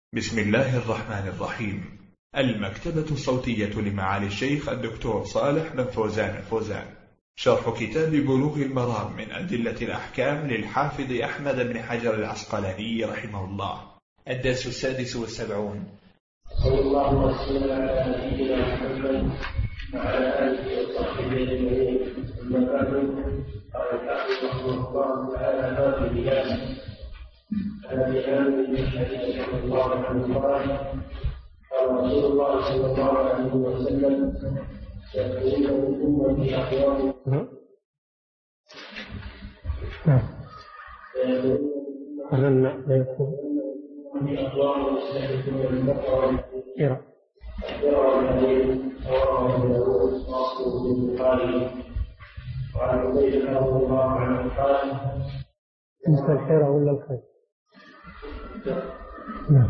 بسم الله الرحمن الرحيم. المكتبة الصوتية لمعالي الشيخ الدكتور صالح بن فوزان الفوزان، شرح كتاب بلوغ المرام من أدلة الأحكام للحافظ أحمد بن حجر العسقلاني رحمه الله، الدرس 76. صلى الله وسلم على نبينا محمد وعلى آله وصحبه أجمعين. أما بعد، قال الحافظ رحمه الله تعالى باب اللباس. عن ابي عامر بن حديث رضي الله عنه قال رسول الله صلى الله عليه وسلم: سيكون من امتي اقوام اقوام يستحدثون البقر والحديث رواه ابو داود واصله في البخاري. وعن ابي رضي الله عنه قال: انت الحيرة ولا الخير؟ نعم.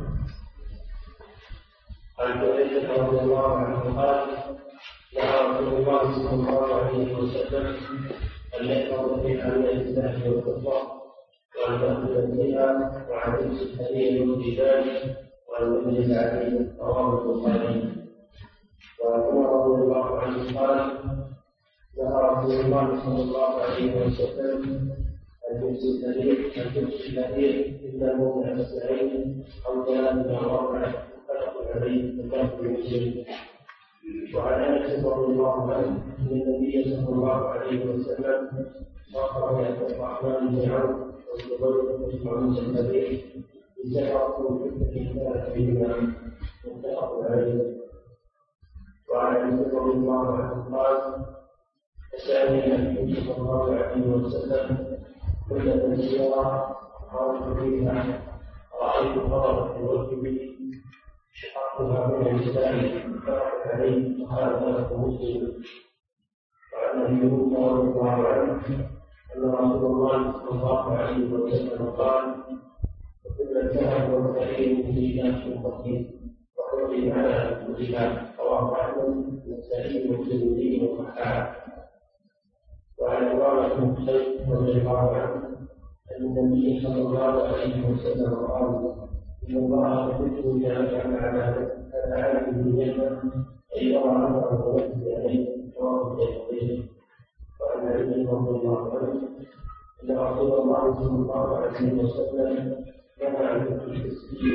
عن ابي رضي الله عنه قال: نهى رسول الله صلى الله عليه وسلم ان يحفظ في حمل الذهب والفضه وان تاخذ فيها وعن لبس الحرير والجبال وان يجلس عليه. رواه البخاري. وعن عمر رضي الله عنه قال: نهى رسول الله صلى الله عليه وسلم أن لبس الحرير إلا موضع السعيد أو ثلاث مرات متفق عليه متفق مسلم. وعن أنس رضي الله عنه أن النبي صلى الله عليه وسلم أخرج عبد الرحمن بن عوف والزبير بن عمرو الكبير بسحرة في فتنة بهما متفق عليه. وعن أنس رضي الله عنه قال: فسألني النبي صلى الله عليه وسلم كل تنسيرا خرجت فيها رأيت خطرا في وجهي شققتها من الإسلام فرحت عليه وقال له مسلم. وعن أبي موسى رضي الله عنه أن رسول الله صلى الله عليه وسلم قال: وكل الذهب والحرير في ناس بسيط وحرم على المسلم. رواه أحمد والنسائي والترمذي والصحاح. وعن عمارة بن حسين رضي الله عنه أن النبي صلى الله عليه وسلم قال: إن الله يحب إذا جعل على عبده الجنة أن يرى أمره ويجزي عليه. رواه الترمذي. وعن علي رضي الله عنه أن رسول الله صلى الله عليه وسلم نهى عن التسجيل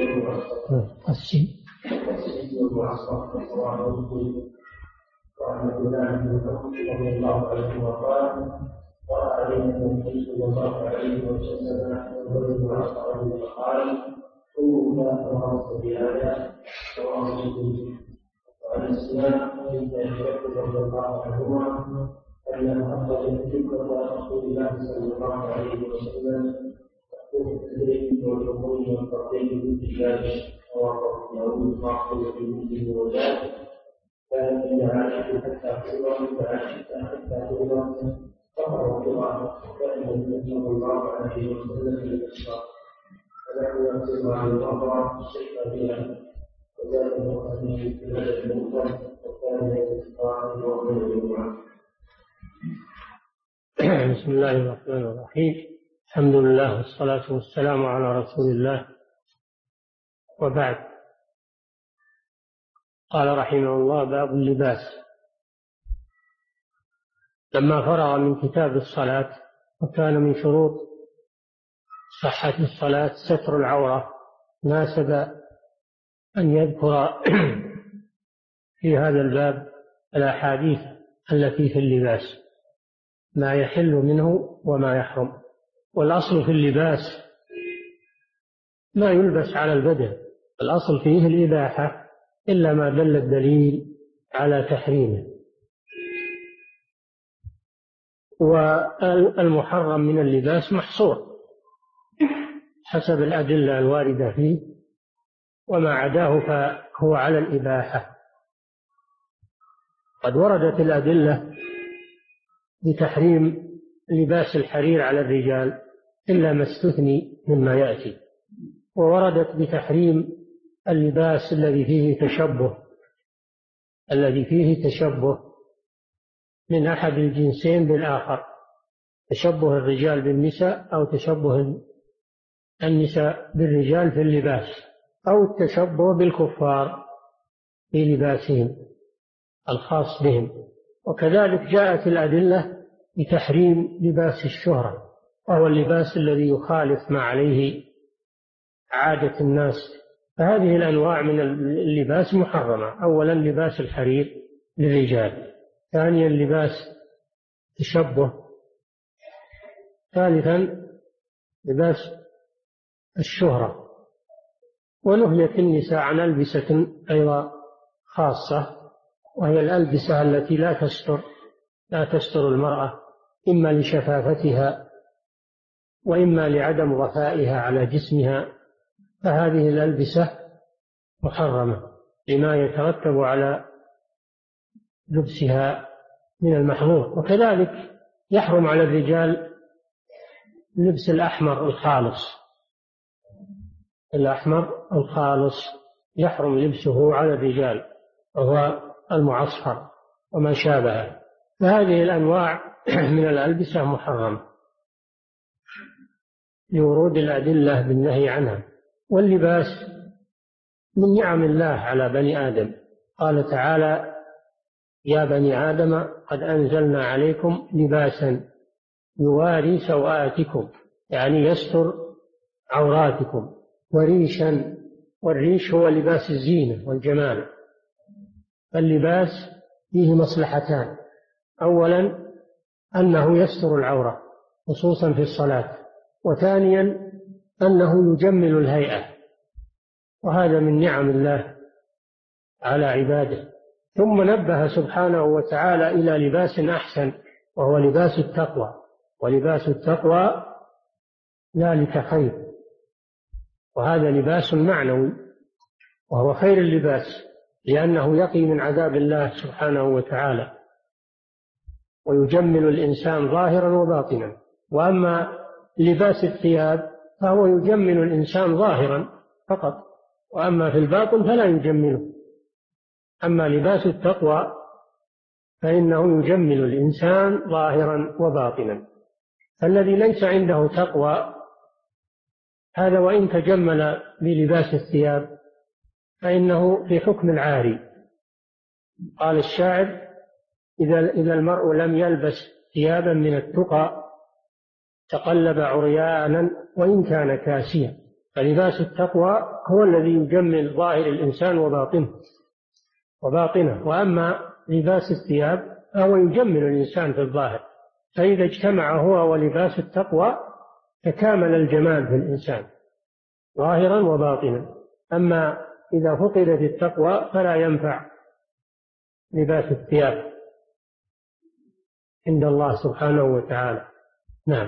والمعصر. رواه مسلم. وعن عبد الله بن مسعود رضي الله عنه قال: قال علينا النبي صلى الله عليه وسلم والرجل عصر فقال: قوموا لا ترى بهذا. رواه مسلم. وعن السماء بنت ابي رضي الله عنهما انها اخرجت ذكر رسول الله صلى الله عليه وسلم تقول التدريب والحمول والتقديم بالتجارب. رواه ابو داود واخرج في مسلم وذلك كان من عائشة حتى تؤمن فعائشة حتى تؤمن فقر القرآن وكان النبي صلى الله عليه وسلم للإسراء فنحن نقسم عن الأمر الشيخ بها وذلك الحديث في هذا المنكر وكان الإسراء يوم الجمعة. بسم الله الرحمن الرحيم. الحمد لله والصلاة والسلام على رسول الله، وبعد. قال رحمه الله: باب اللباس. لما فرغ من كتاب الصلاة وكان من شروط صحة الصلاة ستر العورة، ناسب أن يذكر في هذا الباب الأحاديث التي في اللباس، ما يحل منه وما يحرم. والأصل في اللباس ما يلبس على البدن، الأصل فيه الإباحة إلا ما دل الدليل على تحريمه. والمحرم من اللباس محصور حسب الأدلة الواردة فيه، وما عداه فهو على الإباحة. قد وردت الأدلة بتحريم لباس الحرير على الرجال إلا ما استثني مما يأتي، ووردت بتحريم اللباس الذي فيه تشبه من أحد الجنسين بالآخر، تشبه الرجال بالنساء أو تشبه النساء بالرجال في اللباس، أو التشبه بالكفار في لباسهم الخاص بهم. وكذلك جاءت الأدلة بتحريم لباس الشهرة، وهو اللباس الذي يخالف ما عليه عادة الناس. فهذه الأنواع من اللباس محرمة. أولا لباس الحرير للرجال، ثانيا لباس التشبه، ثالثا لباس الشهرة. ونهيت النساء عن ألبسة أيضا خاصة، وهي الألبسة التي لا تستر المرأة، إما لشفافتها وإما لعدم وفائها على جسمها، فهذه الألبسة محرمة لما يترتب على لبسها من المحظور. وكذلك يحرم على الرجال لبس الأحمر الخالص، الأحمر الخالص يحرم لبسه على الرجال، وهو المعصفر وما شابهه. فهذه الأنواع من الألبسة محرمة لورود الأدلة بالنهي عنها. واللباس من نعم الله على بني آدم. قال تعالى: يا بني آدم قد أنزلنا عليكم لباسا يواري سوآتكم، يعني يستر عوراتكم، وريشا، والريش هو لباس الزينة والجمال. فاللباس فيه مصلحتان: أولا أنه يستر العورة خصوصا في الصلاة، وثانيا أنه يجمل الهيئة، وهذا من نعم الله على عباده. ثم نبه سبحانه وتعالى إلى لباس أحسن، وهو لباس التقوى، ولباس التقوى ذلك خير، وهذا لباس معنوي وهو خير اللباس، لأنه يقي من عذاب الله سبحانه وتعالى ويجمل الإنسان ظاهرا وباطنا. وأما لباس الثياب فهو يجمل الإنسان ظاهرا فقط، وأما في الباطن فلا يجمله. أما لباس التقوى فإنه يجمل الإنسان ظاهرا وباطنا. فالذي ليس عنده تقوى هذا وإن تجمل بلباس الثياب فإنه في حكم العاري. قال الشاعر: إذا المرء لم يلبس ثيابا من التقى تقلب عريانا وإن كان كاسيا. فلباس التقوى هو الذي يجمل ظاهر الإنسان وباطنه، وأما لباس الثياب فهو يجمل الإنسان في الظاهر. فإذا اجتمع هو ولباس التقوى تكامل الجمال في الإنسان ظاهرا وباطنا. أما إذا فقدت التقوى فلا ينفع لباس الثياب عند الله سبحانه وتعالى. نعم.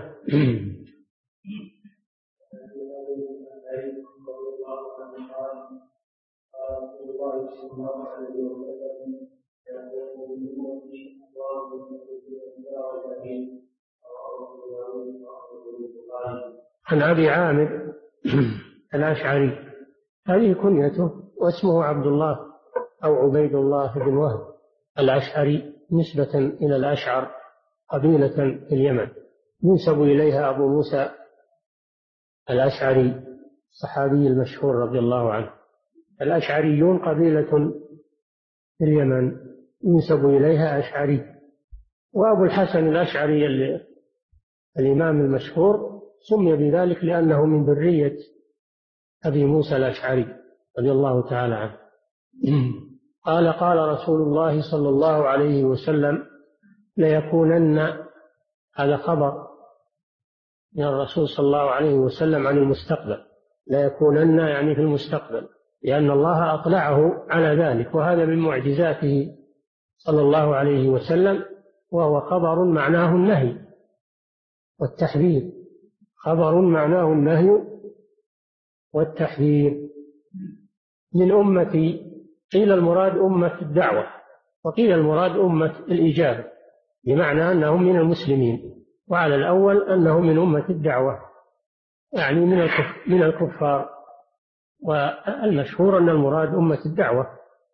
عن أبي عامر الأشعري، هذه كنيته، واسمه عبد الله أو عبيد الله بن وهب الأشعري، نسبة إلى الأشعر قبيلة في اليمن ينسب إليها أبو موسى الأشعري الصحابي المشهور رضي الله عنه. الأشعريون قبيلة في اليمن ينسب إليها أشعري. وأبو الحسن الأشعري الإمام المشهور سمي بذلك لأنه من ذرية أبي موسى الأشعري رضي الله تعالى عنه. قال: قال رسول الله صلى الله عليه وسلم: ليكونن، هذا خبر من الرسول صلى الله عليه وسلم عن المستقبل، ليكونن يعني في المستقبل، لأن الله أطلعه على ذلك، وهذا من معجزاته صلى الله عليه وسلم، وهو خبر معناه النهي والتحذير، خبر معناه النهي والتحذير من أمتي. قيل المراد أمة الدعوة، وقيل المراد أمة الإجابة، بمعنى أنهم من المسلمين، وعلى الأول أنهم من أمة الدعوة يعني من الكفار، والمشهور أن المراد أمة الدعوة.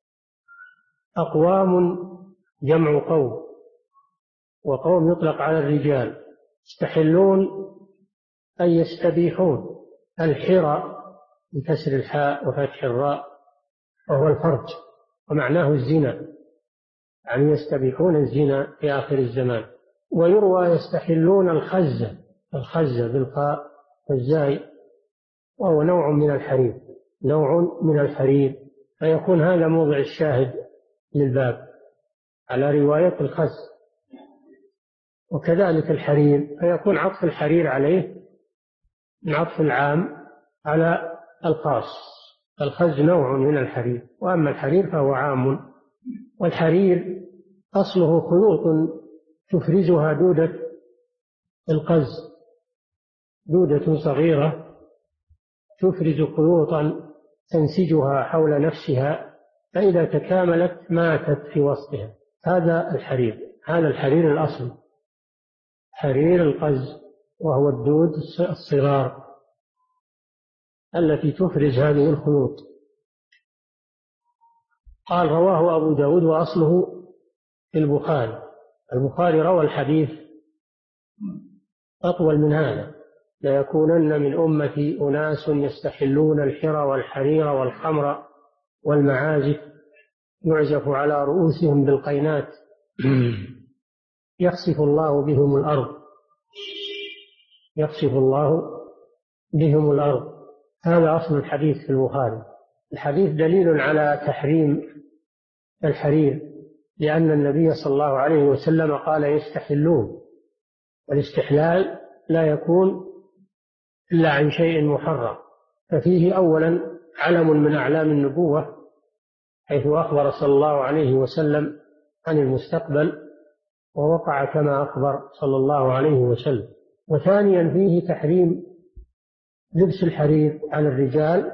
أقوام جمع قوم، وقوم يطلق على الرجال، يستحلون أي يستبيحون الحرى بكسر الحاء وفتح الراء، وهو الفرج، ومعناه الزنا، يعني يستبيحون الزنا في آخر الزمان. ويروى يستحلون الخز بالقاء والزاي، وهو نوع من الحرير، فيكون هذا موضع الشاهد للباب على رواية الخز. وكذلك الحرير، فيكون عطف الحرير عليه من عطف العام على الخاص. الخز نوع من الحرير، وأما الحرير فهو عام. والحرير أصله خيوط تفرزها دودة القز، دودة صغيرة تفرز خيوطا تنسجها حول نفسها، فإذا تكاملت ماتت في وسطها. هذا الحرير الأصلي، حرير القز، وهو الدود الصغار التي تفرز هذه الخيوط. قال رواه أبو داود وأصله في البخاري روى الحديث أطول من هذا: ليكونن من أمتي أناس يستحلون الحر والحرير والخمر والمعازف يعزف على رؤوسهم بالقينات يخسف الله بهم الأرض. هذا أصل الحديث في البخاري. الحديث دليل على تحريم الحرير، لأن النبي صلى الله عليه وسلم قال يستحلون، والاستحلال لا يكون إلا عن شيء محرم، ففيه أولا علم من أعلام النبوة، حيث أخبر صلى الله عليه وسلم عن المستقبل ووقع كما أخبر صلى الله عليه وسلم. وثانيا فيه تحريم لبس الحرير على الرجال،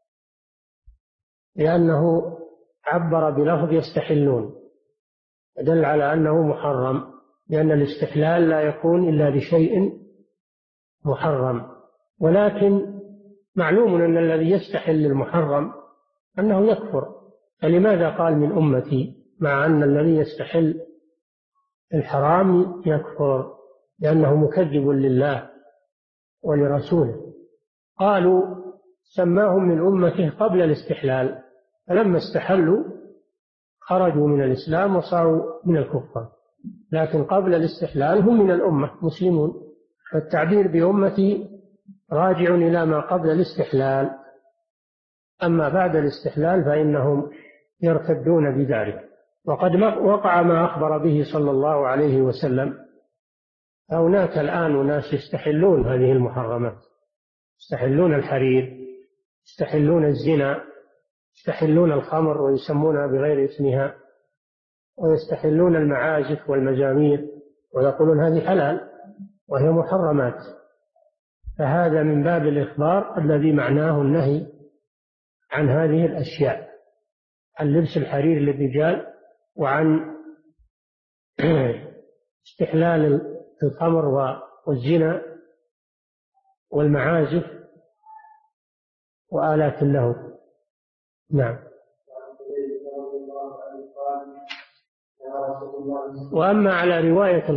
لأنه عبر بلفظ يستحلون، دل على أنه محرم، لأن الاستحلال لا يكون إلا لشيء محرم. ولكن معلوم أن الذي يستحل المحرم أنه يكفر، فلماذا قال من أمتي مع أن الذي يستحل الحرام يكفر؟ لأنه مكذب لله ولرسوله. قالوا سماهم من أمته قبل الاستحلال، فلما استحلوا خرجوا من الإسلام وصاروا من الكفار، لكن قبل الاستحلال هم من الأمة مسلمون. فالتعبير بأمتي راجع إلى ما قبل الاستحلال، أما بعد الاستحلال فإنهم يرتدون بذلك. وقد وقع ما أخبر به صلى الله عليه وسلم. هناك الآن ناس يستحلون هذه المحرمات، يستحلون الحرير، يستحلون الزنا، يستحلون الخمر ويسمونها بغير اسمها، ويستحلون المعازف والمزامير ويقولون هذه حلال وهي محرمات. فهذا من باب الإخبار الذي معناه النهي عن هذه الأشياء، عن لبس الحرير للرجال، وعن استحلال الخمر والزنا والمعازف وآلات اللهو. نعم. وأما على رواية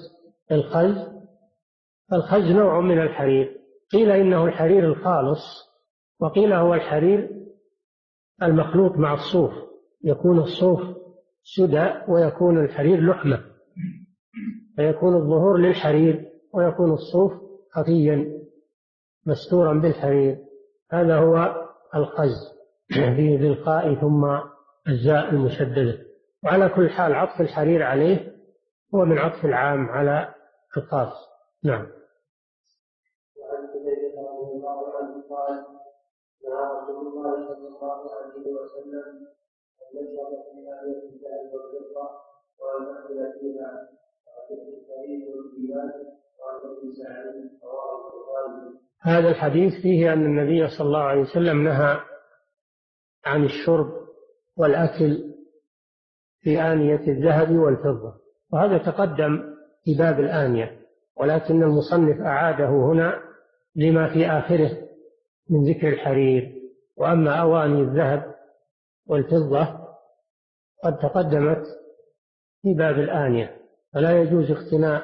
الخز نوع من الحرير، قيل إنه الحرير الخالص، وقيل هو الحرير المخلوط مع الصوف، يكون الصوف سدى ويكون الحرير لحمة، فيكون الظهور للحرير ويكون الصوف خفيا مستورا بالحرير. هذا هو الخز بالقاء ثم الزاء المشددة. وعلى كل حال عطف الحرير عليه هو من عطف العام على الخاص. نعم. وعن حذيفة رضي الله عنه قال: نهى رسول الله صلى الله عليه وسلم أن يشرب في آية الذهب والفضة وأن يأكل فيها، وحديث سعيد والديوان وعن ابن سعيد رواه البخاري. هذا الحديث فيه أن النبي صلى الله عليه وسلم نهى عن الشرب والأكل في آنية الذهب والفضة، وهذا تقدم في باب الآنية، ولكن المصنف أعاده هنا لما في آخره من ذكر الحرير. وأما أواني الذهب والفضة قد تقدمت في باب الآنية، فلا يجوز اقتناء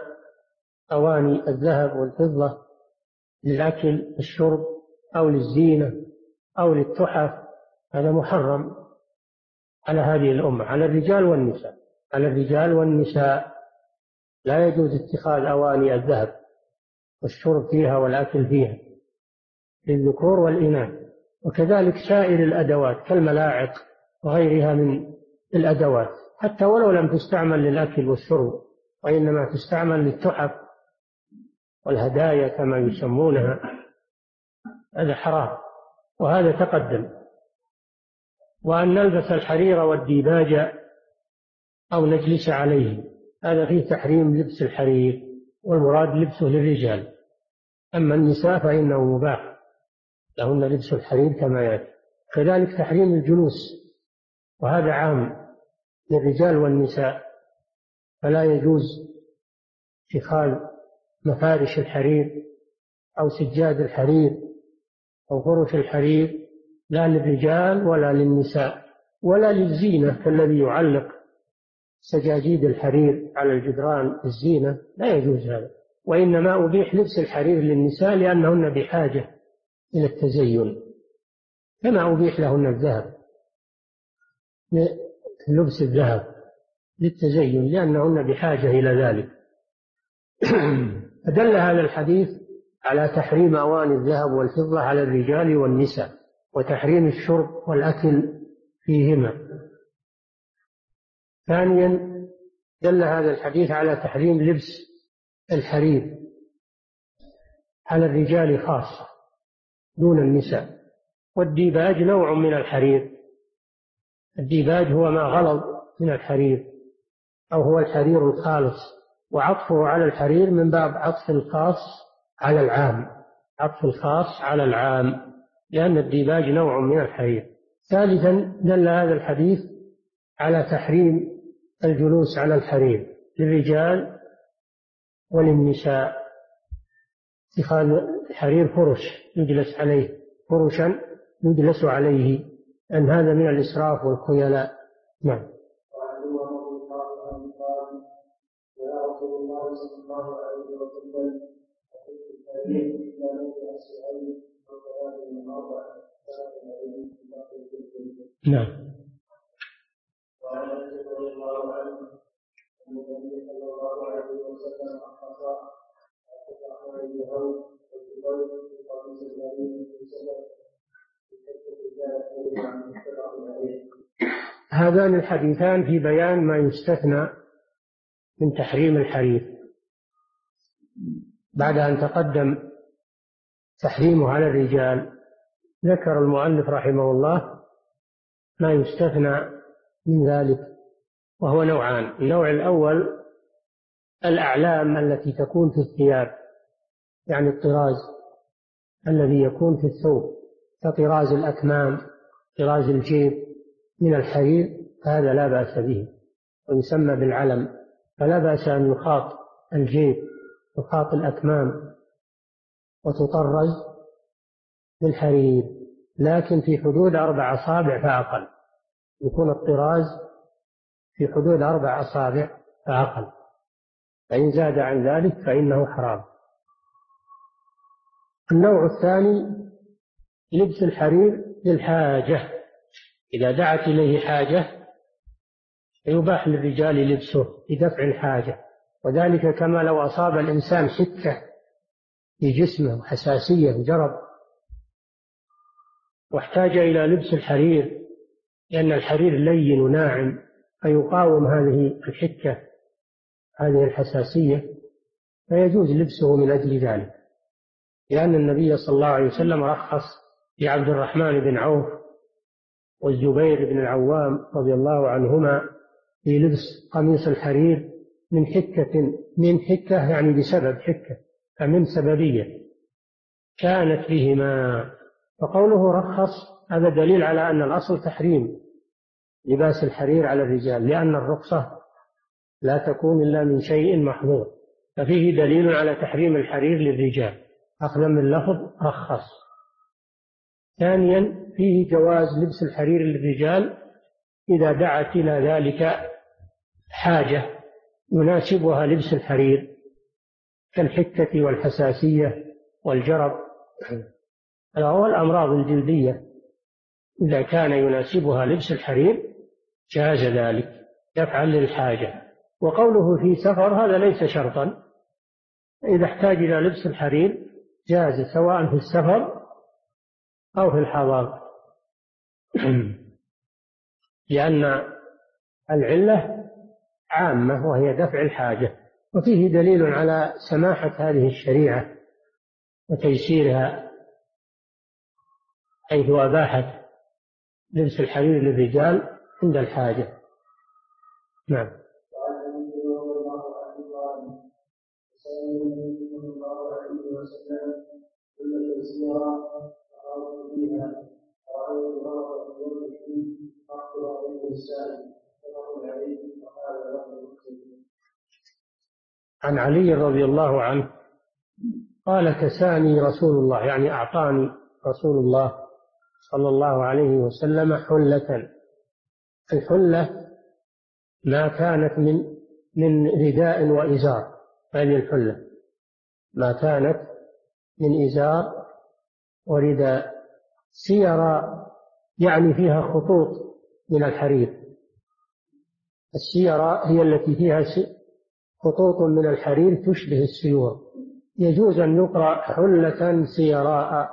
أواني الذهب والفضة للأكل الشرب أو للزينة أو للتحف هذا محرم على هذه الأمة، على الرجال والنساء. على الرجال والنساء لا يجوز اتخاذ أواني الذهب والشرب فيها والأكل فيها للذكور والإناث، وكذلك سائر الأدوات كالملاعق وغيرها من الأدوات، حتى ولو لم تستعمل للأكل والشرب وإنما تستعمل للتحف والهدايا كما يسمونها، هذا حرام، وهذا تقدم. وأن نلبس الحرير والديباج أو نجلس عليه، هذا فيه تحريم لبس الحرير، والمراد لبسه للرجال. أما النساء فإنه مباح لهن لبس الحرير كما يأتي. كذلك تحريم الجلوس، وهذا عام للرجال والنساء، فلا يجوز اتخاذ مفارش الحرير أو سجاد الحرير أو فرش الحرير، لا للرجال ولا للنساء، ولا للزينة كالذي يعلق سجاجيد الحرير على الجدران الزينة، لا يجوز هذا. وإنما أبيح لبس الحرير للنساء لأنهن بحاجة إلى التزين، كما أبيح لهن الذهب، لبس الذهب للتزين لأنهن بحاجة إلى ذلك. فدل هذا الحديث على تحريم أواني الذهب والفضة على الرجال والنساء، وتحريم الشرب والأكل فيهما. ثانيا دل هذا الحديث على تحريم لبس الحرير على الرجال خاصة دون النساء. والديباج نوع من الحرير، الديباج هو ما غلظ من الحرير أو هو الحرير الخالص، وعطفه على الحرير من باب عطف الخاص على العام، عطف الخاص على العام، لأن الديباج نوع من الحرير. ثالثا دل هذا الحديث على تحريم الجلوس على الحرير للرجال وللنساء، اتخاذ الحرير فرش يجلس عليه، فرشا يجلس عليه، أن هذا من الإسراف والخيلاء. نعم. نعم. وعن انس رضي الله عنه ان النبي صلى الله عليه وسلم اخطا فتح الجهود والجبال في قميص النبي في سبب هذان الحديثان في بيان ما يستثنى من تحريم الحرير، بعد أن تقدم تحريمه على الرجال ذكر المؤلف رحمه الله ما يستثنى من ذلك، وهو نوعان. النوع الأول الأعلام التي تكون في الثياب، يعني الطراز الذي يكون في الثوب كطراز الأكمام، طراز الجيب من الحرير، هذا لا بأس به ويسمى بالعلم، فلا بأس أن يخاط الجيب وخاط الأكمام وتطرز بالحرير، لكن في حدود 4 أصابع فأقل، يكون الطراز في حدود 4 أصابع فأقل، فإن زاد عن ذلك فإنه حرام. النوع الثاني لبس الحرير للحاجة، إذا دعت إليه حاجة يباح للرجال لبسه لدفع الحاجة، وذلك كما لو أصاب الإنسان حكة في جسمه وحساسية وجرب واحتاج إلى لبس الحرير، لأن الحرير لين وناعم فيقاوم هذه الحكة، هذه الحساسية، فيجوز لبسه من أجل ذلك، لأن النبي صلى الله عليه وسلم رخص لعبد الرحمن بن عوف والزبير بن العوام رضي الله عنهما في لبس قميص الحرير من حكة يعني بسبب حكة، فمن سببية كانت بهما. فقوله رخص هذا دليل على أن الأصل تحريم لباس الحرير على الرجال، لأن الرخصة لا تكون إلا من شيء محظور، ففيه دليل على تحريم الحرير للرجال أخذا من لفظ رخص. ثانيا فيه جواز لبس الحرير للرجال إذا دعت إلى ذلك حاجة يناسبها لبس الحرير كالحكة والحساسية والجرب، وهو الأمراض الجلدية إذا كان يناسبها لبس الحرير جاز ذلك دفعا للحاجة. وقوله في سفر هذا ليس شرطا، إذا احتاج إلى لبس الحرير جاز سواء في السفر أو في الحضر، لأن العلة عامة وهي دفع الحاجة. وفيه دليل على سماحة هذه الشريعة وتيسيرها، حيث أباحت لبس الحرير للرجال عند الحاجة. نعم. عن علي رضي الله عنه قال: كساني رسول الله، يعني أعطاني رسول الله صلى الله عليه وسلم حلة. الحلة ما كانت من رداء وإزار، هذه الحلة ما كانت من إزار ورداء، سيرة يعني فيها خطوط من الحرير. السيرة هي التي فيها خطوط من الحرير تشبه السيور. يجوز أن يقرأ حلة سيراء،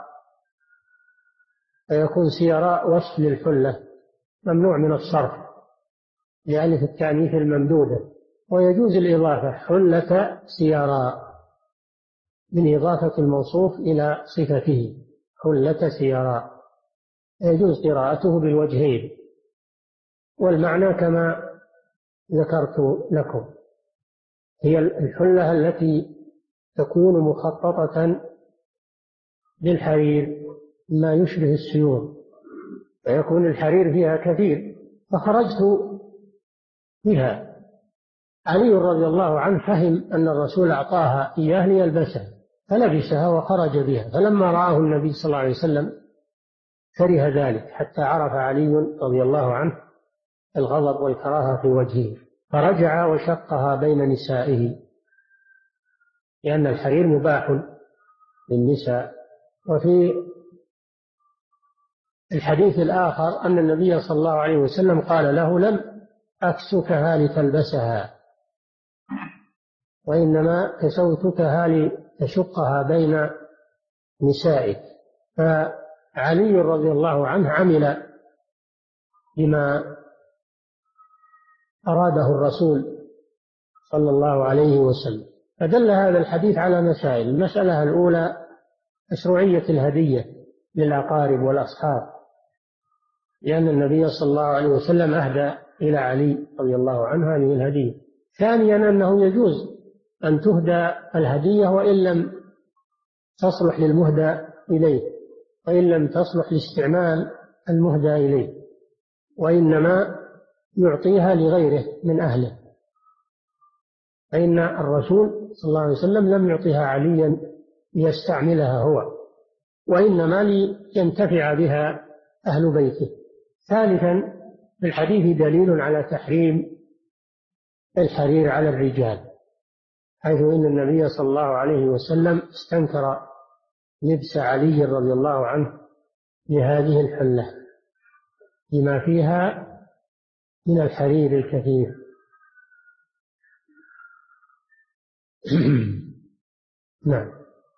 فيكون سيراء وصف للحلة ممنوع من الصرف لألف التأنيث الممدودة. ويجوز الإضافة حلة سيراء من إضافة الموصوف إلى صفته، حلة سيراء، يجوز قراءته بالوجهين، والمعنى كما ذكرت لكم، هي الحلة التي تكون مخططة بالحرير ما يشبه السيور، فيكون الحرير فيها كثير، فخرجت بها. علي رضي الله عنه فهم أن الرسول أعطاها إياه ليلبسها فلبسها وخرج بها، فلما رآه النبي صلى الله عليه وسلم كره ذلك، حتى عرف علي رضي الله عنه الغضب والكراهة في وجهه، فرجع وشقها بين نسائه، لأن الحرير مباح للنساء. وفي الحديث الآخر أن النبي صلى الله عليه وسلم قال له: لم أكسكها لتلبسها، وإنما كسوتكها لتشقها بين نسائك. فعلي رضي الله عنه عمل بما أراده الرسول صلى الله عليه وسلم. فدل هذا الحديث على مسائل. المسألة الأولى مشروعية الهدية للأقارب والأصحاب، لأن النبي صلى الله عليه وسلم أهدى إلى علي رضي الله عنه هذه الهدية. ثانيا أنه يجوز أن تهدى الهدية وإن لم تصلح للمهدى إليه، وإن لم تصلح لاستعمال المهدى إليه، وإنما يعطيها لغيره من أهله، فإن الرسول صلى الله عليه وسلم لم يعطيها عليا ليستعملها هو، وإنما لينتفع بها أهل بيته. ثالثا في الحديث دليل على تحريم الحرير على الرجال، حيث إن النبي صلى الله عليه وسلم استنكر لبس علي رضي الله عنه لهذه الحلة بما فيها من الحرير الكثير. نعم.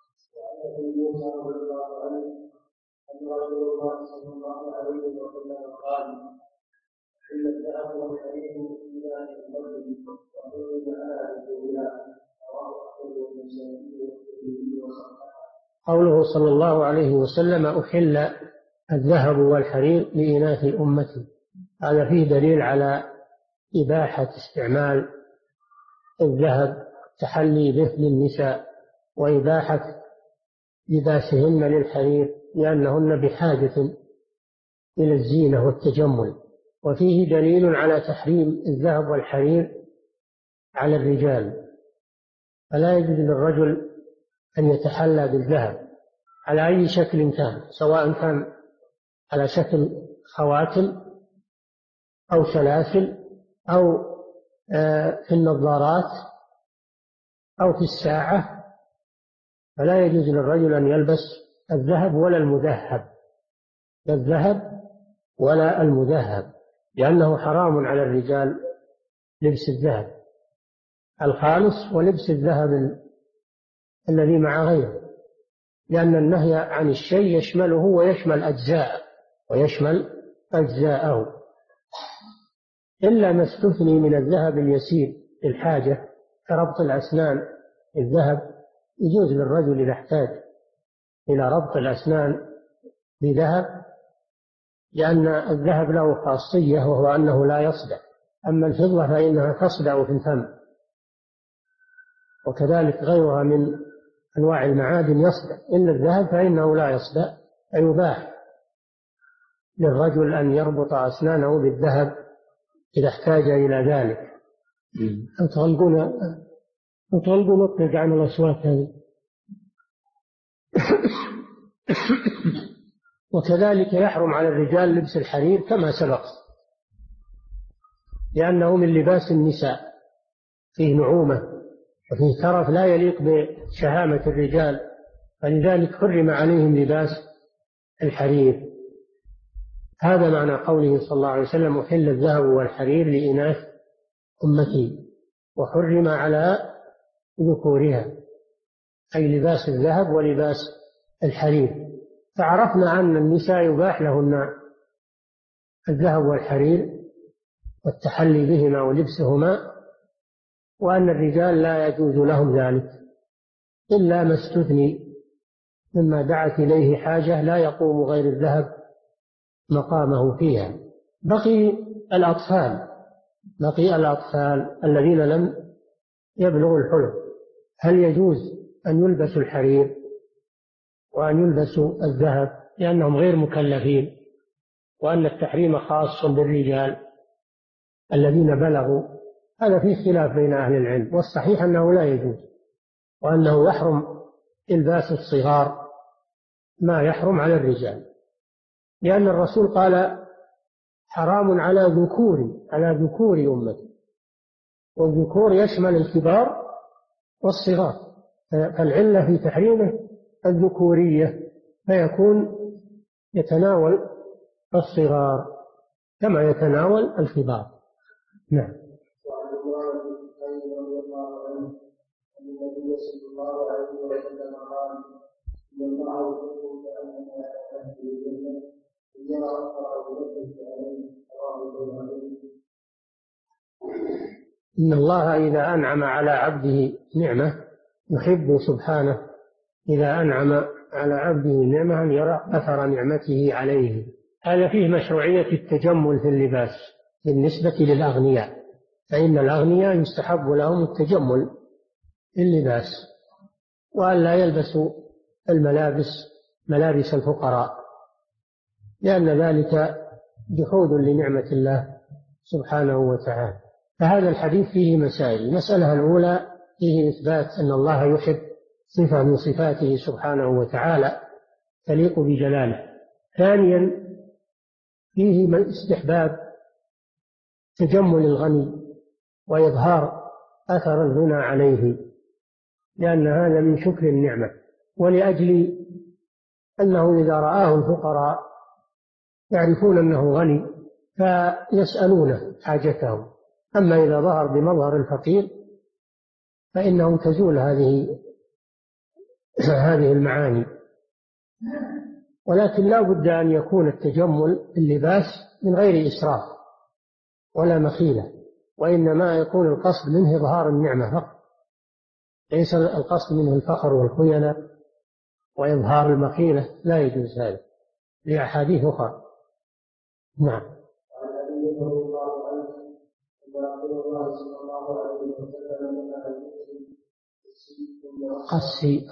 قوله صلى الله عليه وسلم: أحل الذهب والحرير لإناث أمتي، هذا فيه دليل على إباحة استعمال الذهب التحلي به للنساء، وإباحة لباسهن للحرير، لأنهن بحاجة إلى الزينة والتجمل. وفيه دليل على تحريم الذهب والحرير على الرجال، فلا يجوز للرجل أن يتحلى بالذهب على أي شكل كان، سواء كان على شكل خواتم أو سلاسل أو في النظارات أو في الساعة، فلا يجوز للرجل أن يلبس الذهب ولا المذهب، لا الذهب ولا المذهب، لأنه حرام على الرجال لبس الذهب الخالص ولبس الذهب الذي مع غيره، لأن النهي عن الشيء يشمله ويشمل أجزاءه، إلا ما استثني من الذهب اليسير للحاجة كربط الأسنان. الذهب يجوز للرجل إذا احتاج إلى ربط الأسنان بذهب، لأن الذهب له خاصية وهو أنه لا يصدأ، أما الفضة فإنها تصدأ في الفم، وكذلك غيرها من أنواع المعادن يصدأ، إلا الذهب فإنه لا يصدأ، فيباح للرجل أن يربط أسنانه بالذهب إذا احتاج إلى ذلك. وتغلقون اطلق عن الأصوات هذه. وكذلك يحرم على الرجال لبس الحرير كما سبق، لأنه من لباس النساء، فيه نعومة وفيه ترف لا يليق بشهامة الرجال، فلذلك حرم عليهم لباس الحرير. هذا معنى قوله صلى الله عليه وسلم: أحل الذهب والحرير لإناث أمتي وحرم على ذكورها، أي لباس الذهب ولباس الحرير. فعرفنا أن النساء يباح لهن الذهب والحرير والتحلي بهما ولبسهما، وأن الرجال لا يجوز لهم ذلك إلا ما استثني مما دعت إليه حاجة لا يقوم غير الذهب مقامه فيها. بقي الأطفال الذين لم يبلغوا الحلم، هل يجوز أن يلبسوا الحرير وأن يلبسوا الذهب لأنهم غير مكلفين، وأن التحريم خاص بالرجال الذين بلغوا؟ هذا فيه خلاف بين أهل العلم، والصحيح أنه لا يجوز، وأنه يحرم إلباس الصغار ما يحرم على الرجال، لأن الرسول قال: حرام على ذكور أمتي، والذكور يشمل الكبار والصغار، فالعلة في تحريمه الذكورية، فيكون يتناول الصغار كما يتناول الكبار. نعم. وعن الله رضي الله عنه أن النبي صلى الله عليه وسلم قال: إن الله يحب كأنما يأتي بالجنة إذا أخبر بنفسه عليه رواه البخاري. إن الله إذا أنعم على عبده نعمة يحب سبحانه إذا أنعم على عبده نعمة أن يرى أثر نعمته عليه. هذا فيه مشروعية التجمل في اللباس بالنسبة للأغنياء، فإن الأغنياء يستحب لهم التجمل في اللباس، وأن لا يلبسوا ملابس الفقراء، لأن ذلك جحود لنعمة الله سبحانه وتعالى. فهذا الحديث فيه مسائل. المسألة الأولى فيه إثبات أن الله يحب صفة من صفاته سبحانه وتعالى تليق بجلاله. ثانيا فيه استحباب تجمل الغني وإظهار أثر الغنى عليه، لأن هذا من شكر النعمة، ولأجل أنه إذا رآه الفقراء يعرفون أنه غني فيسألونه حاجتهم، أما إذا ظهر بمظهر الفقير فإنه تزول هذه المعاني. ولكن لا بد أن يكون التجمل اللباس من غير إسراف ولا مخيلة، وإنما يكون القصد منه إظهار النعمة فقط، ليس القصد منه الفخر والخيانة وإظهار المخيلة، لا يجوز هذا لأحاديث أخرى. نعم. وعن أبي رضي الله عنه أن رسول الله صلى الله عليه وسلم نهى قصي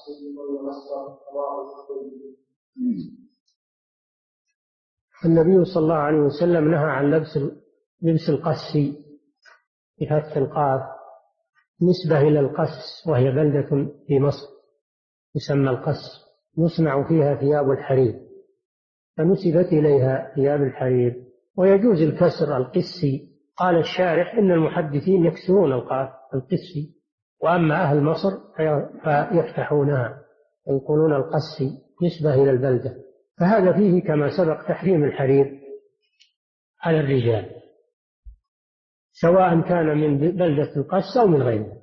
النبي صلى الله عليه وسلم نهى عن لبس القسي بفتح القاف، نسبة إلى القس، وهي بلدة في مصر يسمى القس، يصنع فيها ثياب الحرير، فنسبت إليها ثياب الحرير. ويجوز الكسر القسي. قال الشارح إن المحدثين يكسرون القاف القسي، وأما أهل مصر فيفتحونها ويقولون القسي نسبة إلى البلدة. فهذا فيه كما سبق تحريم الحرير على الرجال، سواء كان من بلدة القس أو من غيرها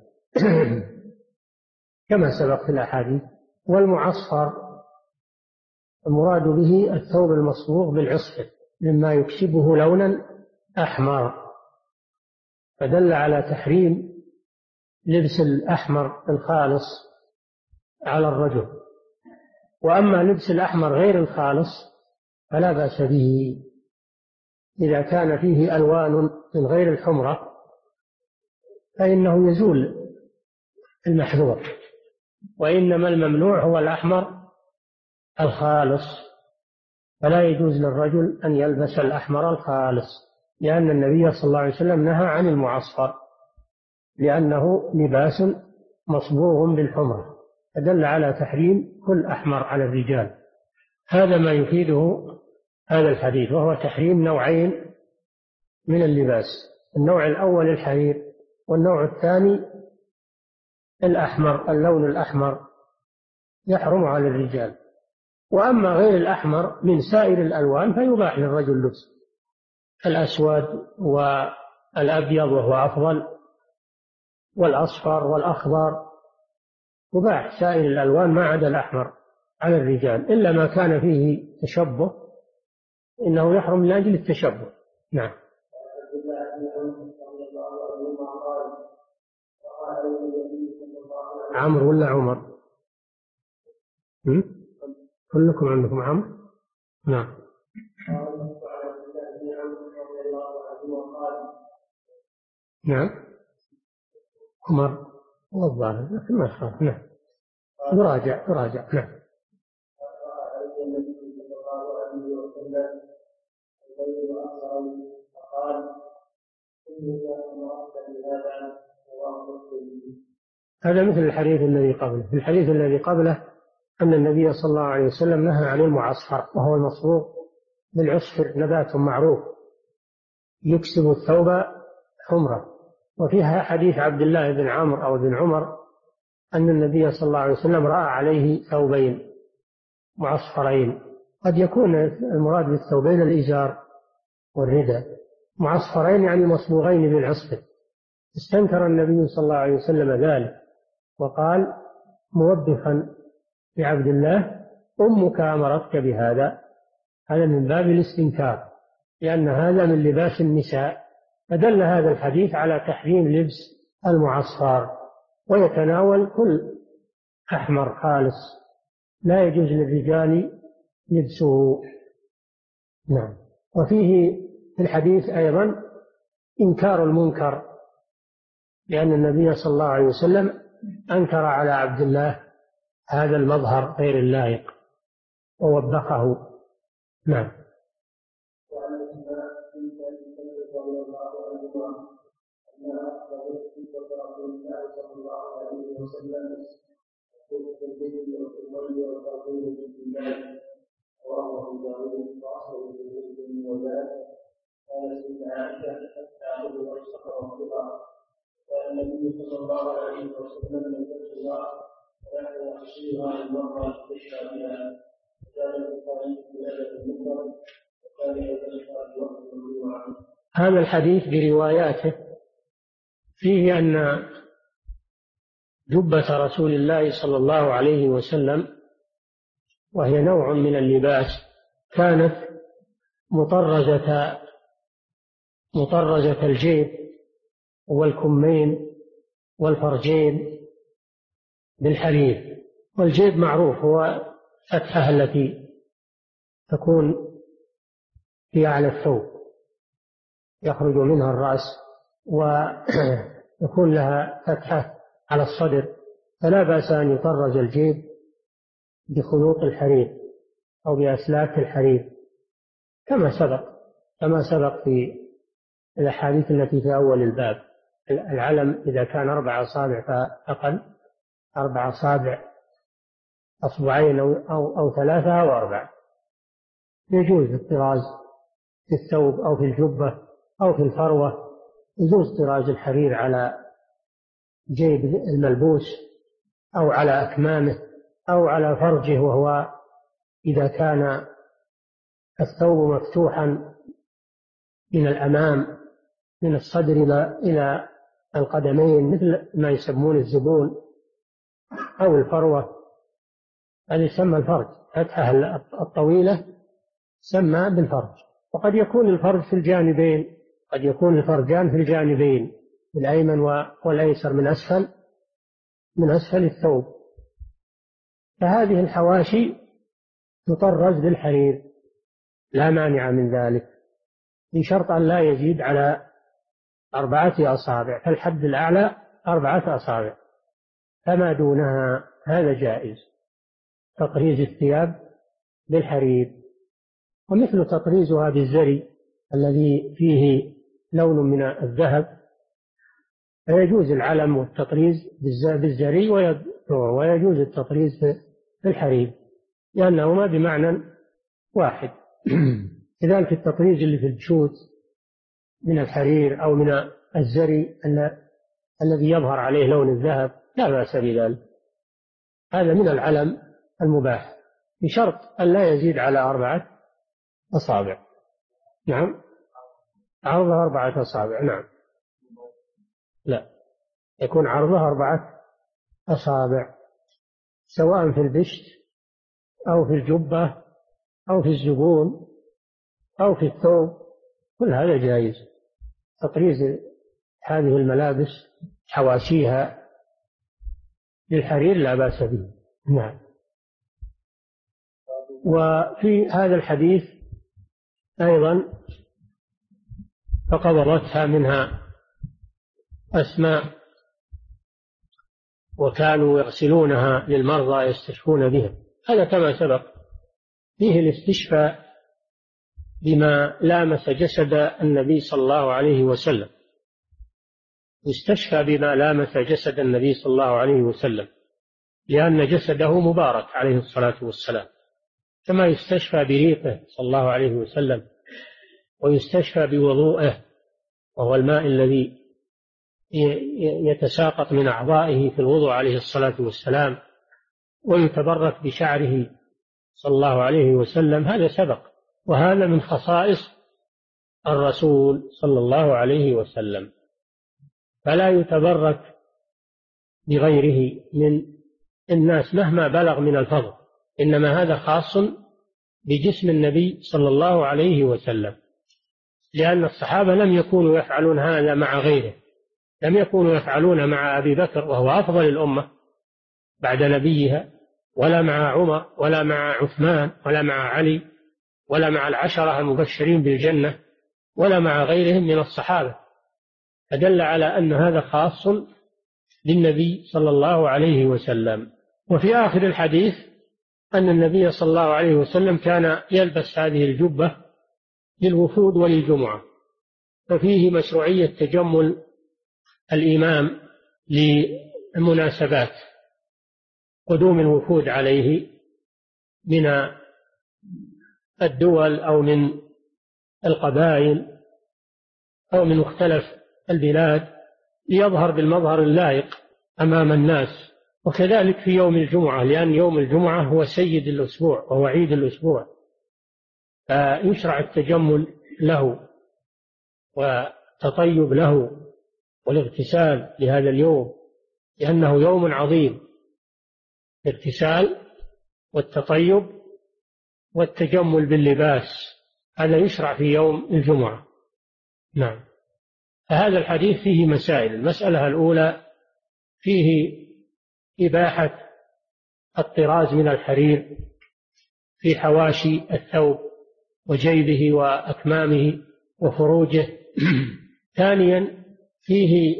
كما سبق في الأحاديث. والمعصفر المراد به الثوب المصبوغ بالعصفر مما يكسبه لونا أحمر، فدل على تحريم لبس الأحمر الخالص على الرجل. وأما لبس الأحمر غير الخالص فلا بأس به إذا كان فيه ألوان من غير الحمرة، فإنه يزول المحذور. وإنما الممنوع هو الأحمر الخالص، فلا يجوز للرجل أن يلبس الأحمر الخالص، لأن النبي صلى الله عليه وسلم نهى عن المعصفر لأنه لباس مصبوغ بالحمرة، فدل على تحريم كل أحمر على الرجال. هذا ما يفيده هذا الحديث، وهو تحريم نوعين من اللباس: النوع الأول الحرير، والنوع الثاني الأحمر، اللون الأحمر يحرم على الرجال. وأما غير الأحمر من سائر الألوان فيباح للرجل لبس الأسود والأبيض وهو أفضل، والأصفر والأخضر، يباح سائر الألوان ما عدا الأحمر على الرجال، إلا ما كان فيه تشبه إنه يحرم لأجل التشبه. نعم. عمرو ولا عمر؟ كلكم عندكم عمرو؟ نعم. نعم عمر والله لكن ما صار. نعم تراجع. نعم. هذا مثل الحديث الذي قبله. في الحديث الذي قبله أن النبي صلى الله عليه وسلم نهى عن المعصفر، وهو المصبوغ بالعصفر، نبات معروف يكسب الثوب حمرة. وفيها حديث عبد الله بن عمرو أو بن عمر أن النبي صلى الله عليه وسلم رأى عليه ثوبين معصفرين. قد يكون المراد بالثوبين الإزار والرداء، معصفرين يعني مصبوغين بالعصفر. استنكر النبي صلى الله عليه وسلم ذلك وقال موبخا لعبد الله: أمك أمرتك بهذا. هذا من باب الاستنكار، لأن هذا من لباس النساء. فدل هذا الحديث على تحريم لبس المعصفر، ويتناول كل أحمر خالص لا يجوز للرجال لبسه. نعم. وفيه في الحديث أيضا إنكار المنكر، لأن النبي صلى الله عليه وسلم أنكر على عبد الله هذا المظهر غير اللائق ووبخه. نعم. النبي صلى الله عليه وسلم يقول الله ونحن نحصيها المرأة تشفى بها، وكان البخاري بهذا المنكر، وكان يتشفى بوقت الجمعة. هذا الحديث برواياته فيه أن جبة رسول الله صلى الله عليه وسلم، وهي نوع من اللباس، كانت مطرزة الجيب والكمين والفرجين بالحرير. والجيب معروف هو فتحة التي تكون في أعلى الثوب يخرج منها الرأس، ويكون لها فتحة على الصدر، فلا بأس أن يطرز الجيب بخيوط الحرير أو بأسلاك الحرير كما سبق في الأحاديث التي في أول الباب. العلم إذا كان 4 أصابع فأقل، 4 أصابع، أصبعين أو 3 أو 4، يجوز الطراز في الثوب أو في الجبة أو في الفروة، يجوز طراز الحرير على جيب الملبوس أو على أكمامه أو على فرجه، وهو إذا كان الثوب مفتوحا من الأمام من الصدر إلى القدمين، مثل ما يسمون الزبون أو الفروة، هذا يسمى الفرج. فتحة الطويلة سمى بالفرج. وقد يكون الفرج في الجانبين، قد يكون الفرجان في الجانبين الأيمن والأيسر من أسفل الثوب. فهذه الحواشي تطرز بالحرير لا مانع من ذلك، بشرط أن لا يزيد على 4 أصابع، فالحد الأعلى 4 أصابع، فما دونها هذا جائز، تطريز الثياب بالحرير. ومثل تطريزها بالزري الذي فيه لون من الذهب، فيجوز العلم والتطريز بالزري، ويجوز التطريز بالحرير، لأنهما بمعنى واحد. كذلك التطريز اللي في الجشوت من الحرير أو من الزري الذي يظهر عليه لون الذهب لا بأس بذلك، هذا من العلم المباح، بشرط أن لا يزيد على 4 أصابع. نعم، عرضها 4 أصابع. نعم، لا، يكون عرضها 4 أصابع، سواء في البشت أو في الجبة أو في الزبون أو في الثوب، كل هذا جائز. تطريز هذه الملابس حواشيها للحرير لا بأس به. نعم. وفي هذا الحديث أيضا فقبضتها منها أسماء، وكانوا يغسلونها للمرضى يستشفون بها، هذا كما سبق. فيه الاستشفاء بما لامس جسد النبي صلى الله عليه وسلم، يستشفى بما لامس جسد النبي صلى الله عليه وسلم، لأن جسده مبارك عليه الصلاة والسلام، كما يستشفى بريقه صلى الله عليه وسلم، ويستشفى بوضوءه، وهو الماء الذي يتساقط من أعضائه في الوضوء عليه الصلاة والسلام، ويتبرك بشعره صلى الله عليه وسلم، هذا سبق، وهذا من خصائص الرسول صلى الله عليه وسلم، فلا يتبرك بغيره من الناس مهما بلغ من الفضل، إنما هذا خاص بجسم النبي صلى الله عليه وسلم، لأن الصحابة لم يكونوا يفعلون هذا مع غيره، لم يكونوا يفعلون مع أبي بكر وهو أفضل الأمة بعد نبيها، ولا مع عمر، ولا مع عثمان، ولا مع علي، ولا مع العشرة المبشرين بالجنة، ولا مع غيرهم من الصحابة، فدل على أن هذا خاص للنبي صلى الله عليه وسلم. وفي آخر الحديث أن النبي صلى الله عليه وسلم كان يلبس هذه الجبة للوفود وللجمعة، ففيه مشروعية تجمل الإمام للمناسبات، قدوم الوفود عليه من الدول أو من القبائل أو من مختلف البلاد، ليظهر بالمظهر اللائق أمام الناس. وكذلك في يوم الجمعة، لأن يوم الجمعة هو سيد الأسبوع وهو عيد الأسبوع، فيشرع التجمل له والتطيب له والاغتسال لهذا اليوم، لأنه يوم عظيم، الاغتسال والتطيب والتجمل باللباس، هذا يشرع في يوم الجمعة. نعم. فهذا الحديث فيه مسائل. المسألة الأولى فيه إباحة الطراز من الحرير في حواشي الثوب وجيبه وأكمامه وفروجه. ثانيا فيه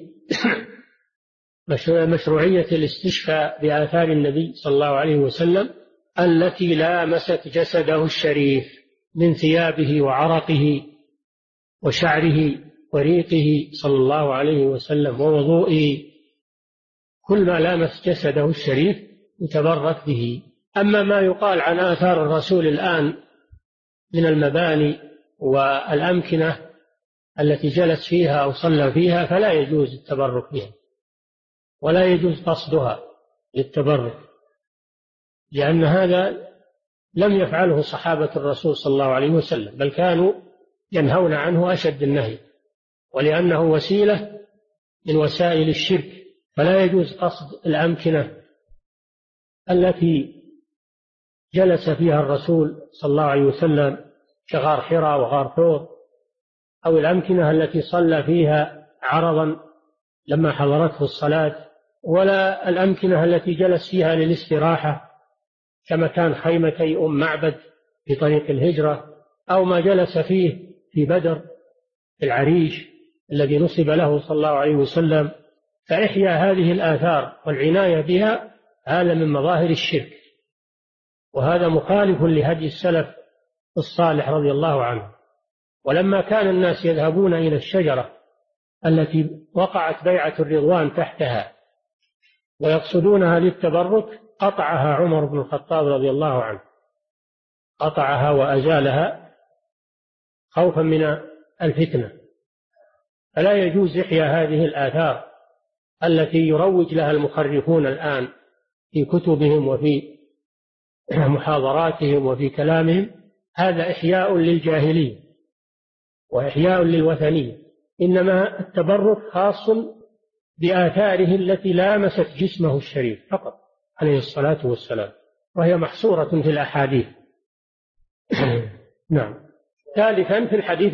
مشروعية الاستشفاء بآثار النبي صلى الله عليه وسلم التي لامست جسده الشريف من ثيابه وعرقه وشعره وريقه صلى الله عليه وسلم ووضوئه، كل ما لامس جسده الشريف يتبرك به. أما ما يقال عن آثار الرسول الآن من المباني والأمكنة التي جلس فيها أو صلى فيها فلا يجوز التبرك بها، ولا يجوز قصدها للتبرك، لأن هذا لم يفعله صحابة الرسول صلى الله عليه وسلم، بل كانوا ينهون عنه أشد النهي، ولأنه وسيلة من وسائل الشرك، فلا يجوز قصد الأمكنة التي جلس فيها الرسول صلى الله عليه وسلم كغار حراء وغار ثور، أو الأمكنة التي صلى فيها عرضا لما حضرته الصلاة، ولا الأمكنة التي جلس فيها للاستراحة كمكان خيمتي معبد في طريق الهجرة، أو ما جلس فيه في بدر في العريش الذي نصب له صلى الله عليه وسلم. فإحياء هذه الآثار والعناية بها هذا من مظاهر الشرك، وهذا مخالف لهدي السلف الصالح رضي الله عنه. ولما كان الناس يذهبون إلى الشجرة التي وقعت بيعة الرضوان تحتها ويقصدونها للتبرك، قطعها عمر بن الخطاب رضي الله عنه، قطعها وأزالها خوفا من الفتنة. فلا يجوز إحياء هذه الآثار التي يروج لها المخرفون الآن في كتبهم وفي محاضراتهم وفي كلامهم. هذا إحياء للجاهلية وإحياء للوثنية، إنما التبرك خاص بآثاره التي لامست جسمه الشريف فقط عليه الصلاة والسلام، وهي محصورة في الأحاديث. نعم. ثالثا في الحديث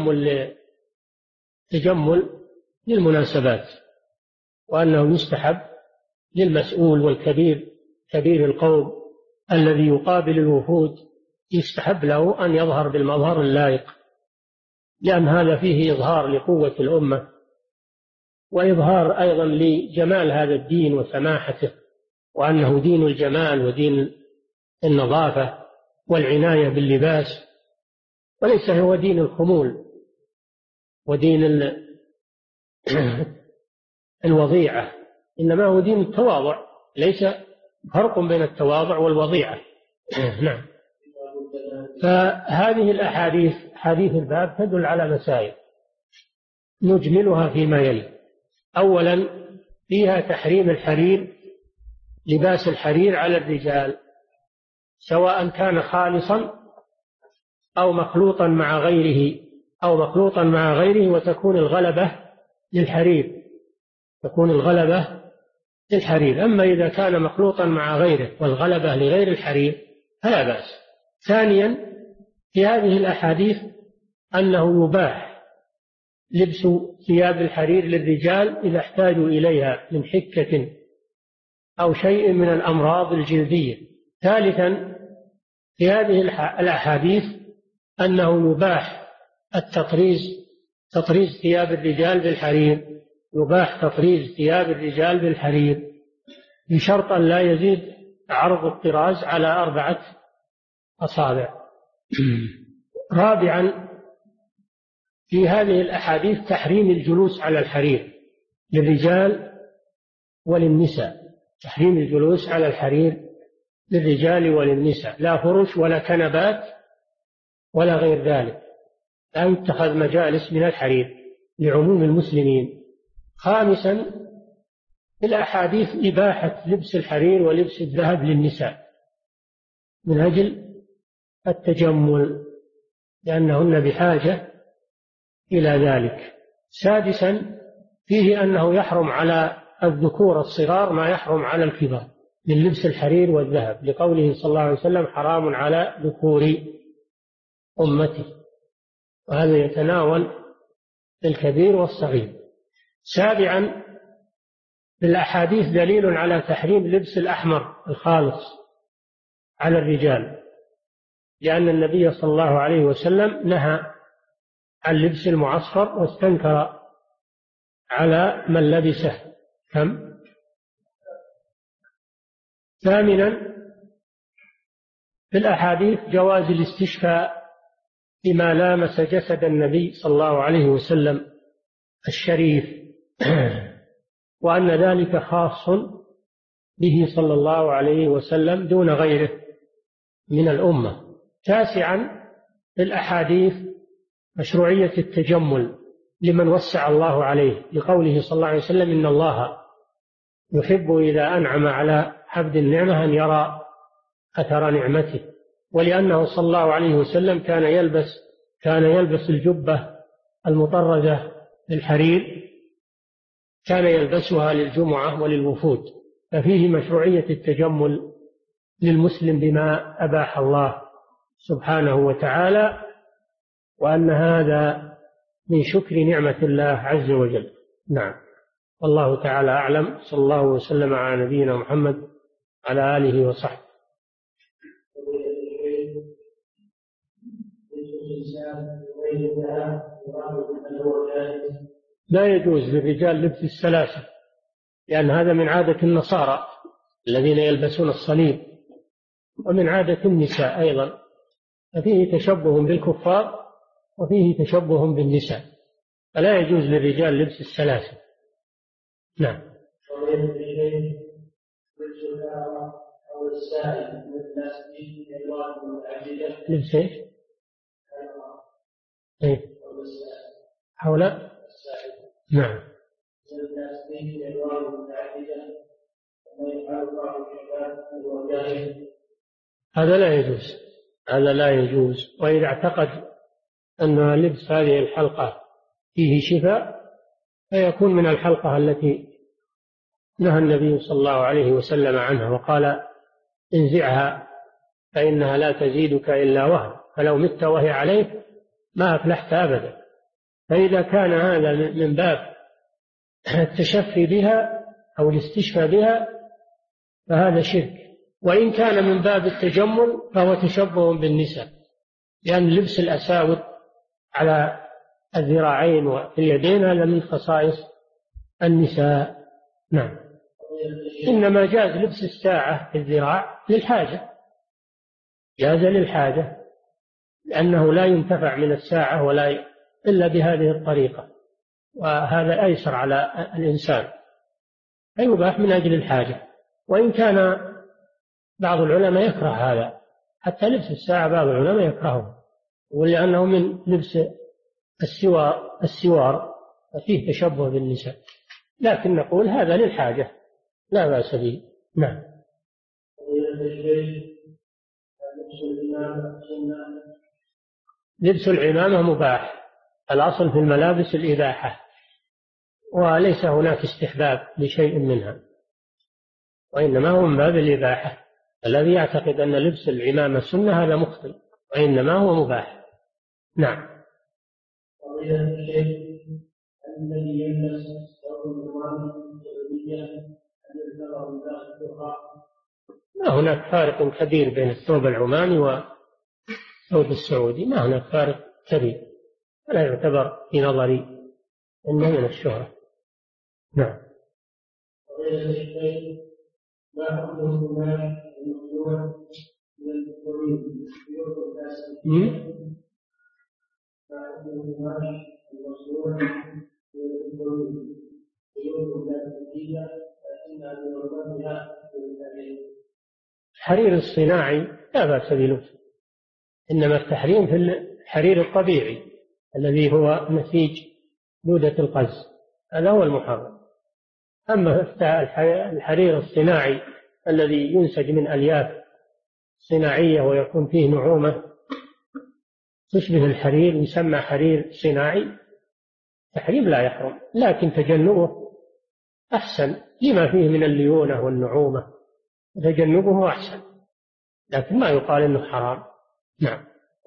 التجمل للمناسبات، وأنه يستحب للمسؤول والكبير كبير القوم الذي يقابل الوفود، يستحب له أن يظهر بالمظهر اللائق، لأن هذا فيه إظهار لقوة الأمة، وإظهار أيضا لجمال هذا الدين وسماحته، وأنه دين الجمال ودين النظافة والعناية باللباس، وليس هو دين الخمول ودين الوضيعة، إنما هو دين التواضع، ليس فرق بين التواضع والوضيعة. نعم. فهذه الأحاديث حديث الباب تدل على مسائل نجملها فيما يلي. أولا فيها تحريم الحرير، لباس الحرير على الرجال، سواء كان خالصا أو مخلوطا مع غيره، وتكون الغلبة للحرير، أما إذا كان مخلوطا مع غيره والغلبة لغير الحرير فلا بأس. ثانيا في هذه الأحاديث أنه يباح لبس ثياب الحرير للرجال إذا احتاجوا إليها من حكة أو شيء من الأمراض الجلدية. ثالثا في هذه الأحاديث أنه يباح تطريز ثياب الرجال بالحرير، بشرط أن لا يزيد عرض الطراز على 4 أصابع. رابعا في هذه الأحاديث تحريم الجلوس على الحرير للرجال وللنساء، لا فرش ولا كنبات ولا غير ذلك، لا يتخذ مجالس من الحرير لعموم المسلمين. خامسا في الأحاديث إباحة لبس الحرير ولبس الذهب للنساء من أجل التجمل، لأنهن بحاجة إلى ذلك. سادسا فيه أنه يحرم على الذكور الصغار ما يحرم على الكبار من لبس الحرير والذهب، لقوله صلى الله عليه وسلم حرام على ذكور أمتي، وهذا يتناول الكبير والصغير. سابعا في الأحاديث دليل على تحريم لبس الأحمر الخالص على الرجال، لأن النبي صلى الله عليه وسلم نهى عن لبس المعصفر واستنكر على من لبسه. ثامنا في الأحاديث جواز الاستشفاء بما لامس جسد النبي صلى الله عليه وسلم الشريف، وأن ذلك خاص به صلى الله عليه وسلم دون غيره من الأمة. تاسعا في الأحاديث مشروعية التجمل لمن وسع الله عليه، لقوله صلى الله عليه وسلم إن الله يحب إذا أنعم على عبد النعمة أن يرى أثر نعمته، ولأنه صلى الله عليه وسلم كان يلبس كان يلبس الجبة المطرزة بالحرير، كان يلبسها للجمعة وللوفود، ففيه مشروعية التجمل للمسلم بما أباح الله سبحانه وتعالى، وأن هذا من شكر نعمة الله عز وجل. نعم، والله تعالى أعلم. صلى الله وسلم على نبينا محمد على آله وصحبه. لا يجوز للرجال لبس السلاسل، لأن هذا من عادة النصارى الذين يلبسون الصليب، ومن عادة النساء أيضا، ففيه تشبه بالكفار وفيه تشبه بالنساء، فلا يجوز للرجال لبس السلاسل. نعم. لبس ايش؟ ايه؟ حول. نعم. هذا لا يجوز، هذا لا يجوز. وإذا اعتقد أن لبس هذه الحلقة فيه شفاء فيكون من الحلقة التي نهى النبي صلى الله عليه وسلم عنها وقال انزعها فإنها لا تزيدك إلا وهن، فلو مت وهي عليك ما أفلحت أبدا. فإذا كان هذا من باب التشفي بها أو الاستشفاء بها فهذا شرك، وإن كان من باب التجمل فهو تشبه بالنساء، لأن لبس الأساور على الذراعين وفي اليدين هذا من خصائص النساء. نعم. إنما جاز لبس الساعة في الذراع للحاجة، جاز للحاجة، لأنه لا ينتفع من الساعة ولا إلا بهذه الطريقة، وهذا أيسر على الإنسان، فيباح من أجل الحاجة. وإن كان بعض العلماء يكره هذا، حتى لبس الساعة بعض العلماء يكرهه، ولأنه من لبس السوار ففيه تشبه بالنساء، لكن نقول هذا للحاجة لا بأس به. نعم. لبس العمامة مباح، الأصل في الملابس الإباحة، وليس هناك استحباب لشيء منها، وإنما هو من باب الإباحة. الذي يعتقد أن لبس العمامة سنة هذا مخطئ، وإنما هو مباح. نعم. الذي يلبس ما هناك فارق كبير بين الثوب العماني والثوب السعودي، ما هناك فارق كبير، ولا يعتبر في نظري إنه من الشهرة. نعم. الحرير الصناعي لا بأس بلبسه، إنما التحريم في الحرير الطبيعي الذي هو نسيج دودة القز، هذا هو المحرم. أما الحرير الصناعي الذي ينسج من ألياف صناعية ويكون فيه نعومة تشبه الحرير يسمى حرير صناعي، تحريم لا يحرم، لكن تجنبه أحسن لما فيه من الليونة والنعومة، تجنبه أحسن، لكن ما يقال إنه حرام. نعم.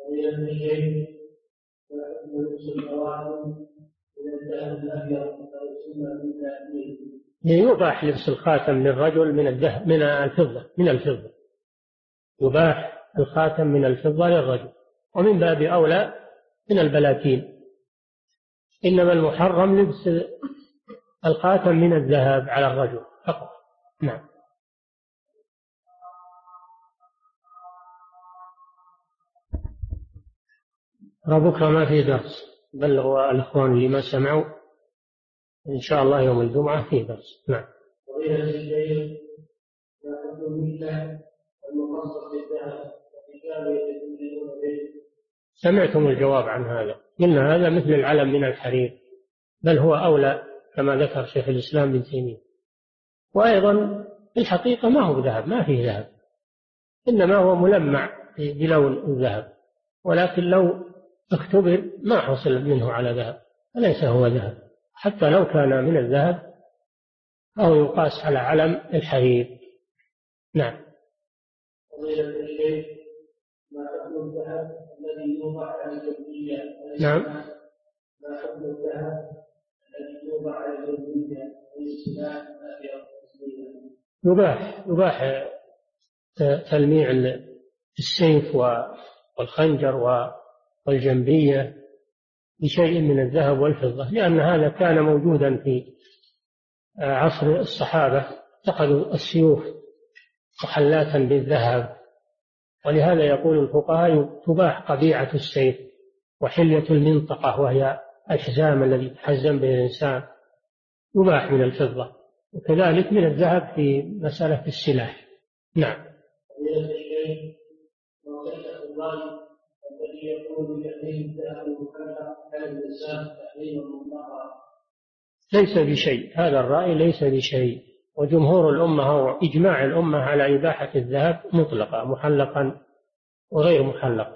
يباح لبس الخاتم للرجل من الفضة، يباح الخاتم من الفضة للرجل، ومن باب أولى من البلاتين، إنما المحرم لبس الخاتم من الذهب على الرجل فقط. نعم. بكرة ما في درس، بلغوا الأخوان اللي ما سمعوا إن شاء الله يوم الجمعة في درس. نعم. سمعتم الجواب عن هذا، قلنا هذا مثل العلم من الحرير، بل هو أولى كما ذكر شيخ الإسلام ابن تيمية. وأيضا في الحقيقة ما هو ذهب، ما فيه ذهب، إنما هو ملمع بلون الذهب، ولكن لو اختبر ما حصل منه على ذهب فليس هو ذهب، حتى لو كان من الذهب أو يقاس على علم الحرير. نعم. ما حكم الذهب الذي يوضع على الجلدية؟ نعم. ما حكم الذهب الذي يوضع على الجلدية للسلاح يباح تلميع السيف والخنجر والجنبية بشيء من الذهب والفضة، لأن هذا كان موجودا في عصر الصحابة، اتخذوا السيوف محلاة بالذهب، ولهذا يقول الفقهاء تباح قبيعة السيف وحلية المنطقة وهي الحزام الذي يتحزم به الإنسان، يباح من الفضة، وكذلك من الذهب في مسألة السلاح. نعم. الذي يقول بتحريم الذهب المكلف على الإنسان تحريما مطلقا ليس بشيء، هذا الرأي ليس بشيء، وجمهور الأمة أو إجماع الأمة على إباحة الذهب مطلقا محلقا وغير محلق،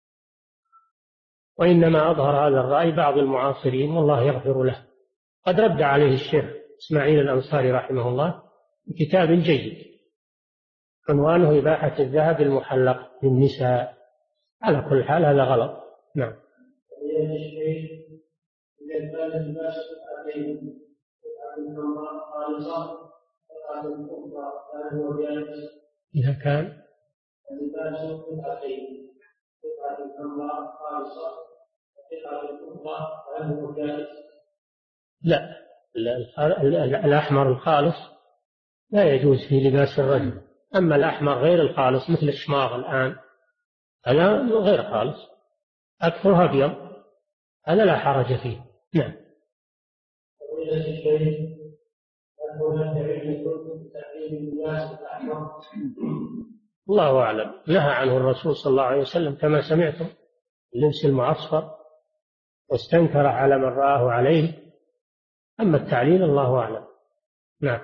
وإنما أظهر هذا الرأي بعض المعاصرين والله يغفر له. قد رد عليه الشيخ إسماعيل الأنصاري رحمه الله بكتاب جيد عنوانه إباحة الذهب المحلق للنساء. على كل حال هذا غلط. نعم. إذا كان لا، الأحمر الخالص لا يجوز في لباس الرجل، أما الأحمر غير الخالص مثل الشماغ الآن هذا غير خالص، أكثرها أبيض، هذا لا حرج فيه. نعم. الله أعلم، نهى عنه الرسول صلى الله عليه وسلم كما سمعتم اللبس المعصفر، واستنكر على من رآه عليه، أما التعليل الله أعلم. نعم.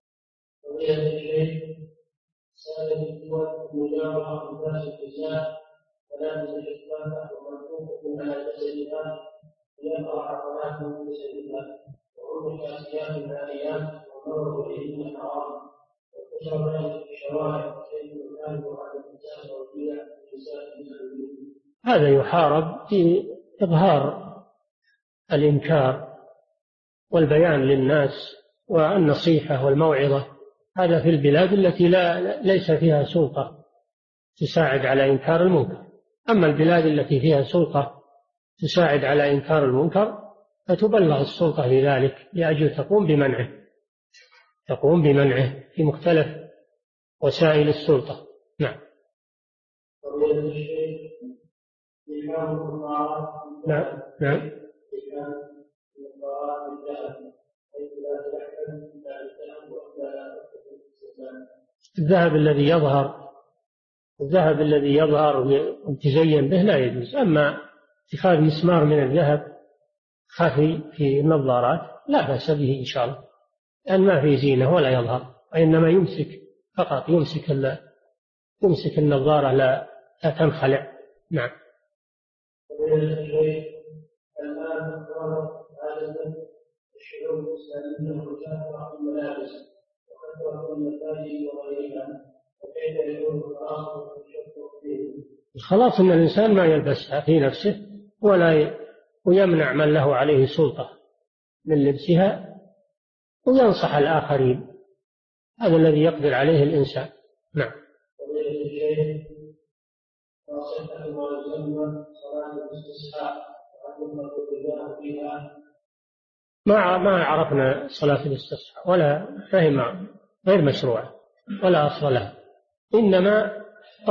هذا يحارب بإظهار الإنكار والبيان للناس والنصيحة والموعظة، هذا في البلاد التي ليس فيها سلطة تساعد على إنكار المنكر. أما البلاد التي فيها سلطة تساعد على إنكار المنكر فتبلغ السلطة بذلك لأجل تقوم بمنعه في مختلف وسائل السلطة. نعم. نعم. نعم. الذهب الذي يظهر وتزين به لا يجوز، أما اتخاذ مسمار من الذهب خفي في النظارات لا بأس به إن شاء الله، لأن ما في زينة ولا يظهر، وإنما يمسك فقط، يمسك النظارة لا تنخلع. نعم. الخلاص أن الإنسان ما يلبسها في نفسه ويمنع من له عليه سلطة من لبسها، وينصح الآخرين، هذا الذي يقدر عليه الإنسان. نعم. ما عرفنا صلاة الاستسقاء ولا فهم، غير مشروعة ولا أصل لها، إنما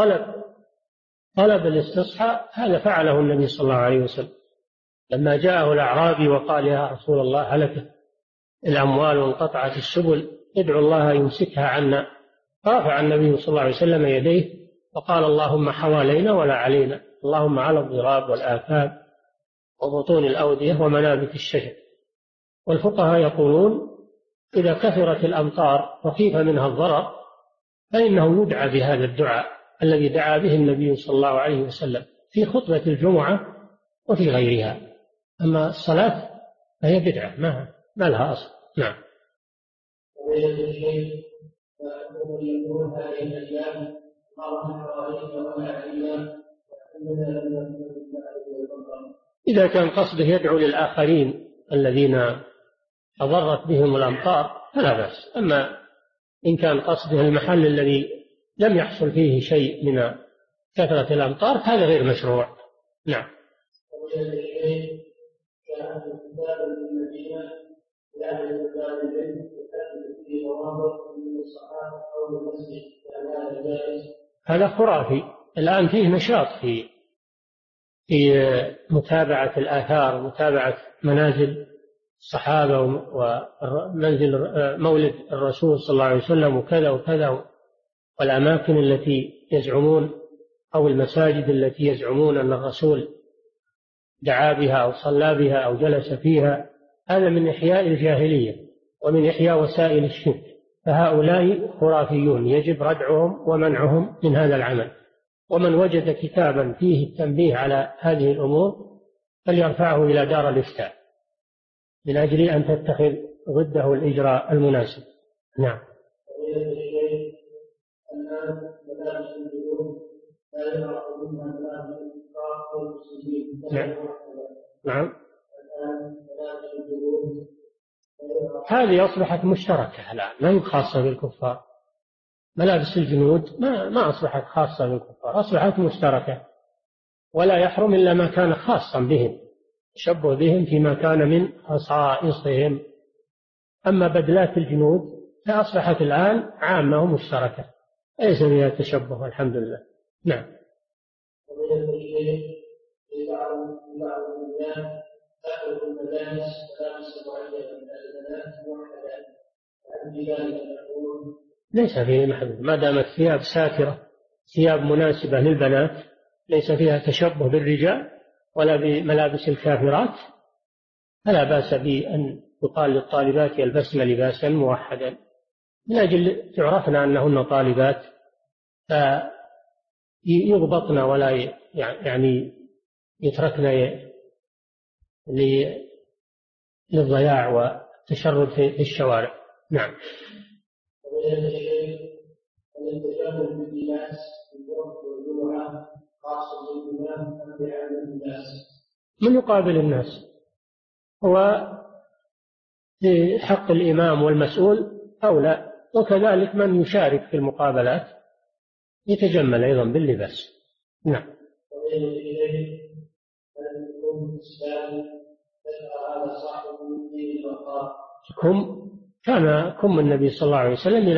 طلب الاستصحاء هذا فعله النبي صلى الله عليه وسلم لما جاءه الأعرابي وقال يا رسول الله هلكت الأموال وانقطعت السبل، ادعو الله يمسكها عنا. فرفع النبي صلى الله عليه وسلم يديه وقال اللهم حوالينا ولا علينا، اللهم على الضراب والآفات وبطون الأودية ومنابت الشجر. والفقهاء يقولون إذا كثرت الأمطار وخيف منها الضرر فإنه يدعى بهذا الدعاء الذي دعا به النبي صلى الله عليه وسلم في خطبة الجمعة وفي غيرها. أما الصلاة فهي بدعة ما لها أصل. نعم. إذا كان قصده يدعو للآخرين الذين أضرت بهم الأمطار فلا بأس. أما إن كان قصده المحل الذي لم يحصل فيه شيء من كثرة الأمطار هذا غير مشروع. نعم. هذا خرافي. الآن فيه نشاط في متابعة الآثار ومتابعة منازل الصحابة ومنزل مولد الرسول صلى الله عليه وسلم وكذا وكذا، والأماكن التي يزعمون أو المساجد التي يزعمون أن الرسول دعا بها أو صلى بها أو جلس فيها. هذا من إحياء الجاهلية ومن إحياء وسائل الشرك، فهؤلاء خرافيون يجب ردعهم ومنعهم من هذا العمل. ومن وجد كتابا فيه التنبيه على هذه الأمور فليرفعه إلى دار الإفتاء من أجل أن تتخذ ضده الإجراء المناسب. نعم. نعم. هذه أصبحت مشتركة الآن، ما هي خاصة بالكفار. ملابس الجنود ما أصبحت خاصة بالكفار، أصبحت مشتركة، ولا يحرم إلا ما كان خاصا بهم، تشبه بهم فيما كان من خصائصهم. أما بدلات الجنود فأصبحت الآن عامة ومشتركة، ليس فيها تشبه والحمد لله. نعم. ليس فيه محدود، ما دامت ثياب ساترة، ثياب مناسبة للبنات، ليس فيها تشبه بالرجال ولا بملابس الكافرات، فلا بأس بأن يقال للطالبات يلبسن لباسا موحدا من أجل تعرفنا أنهن طالبات، فيضبطن ولا يعني يتركن للضياع والتشرد في الشوارع. نعم. من يقابل الناس هو في حق الإمام والمسؤول أولى، وكذلك من يشارك في المقابلات يتجمل أيضا باللباس. نعم. كان كم النبي صلى الله عليه وسلم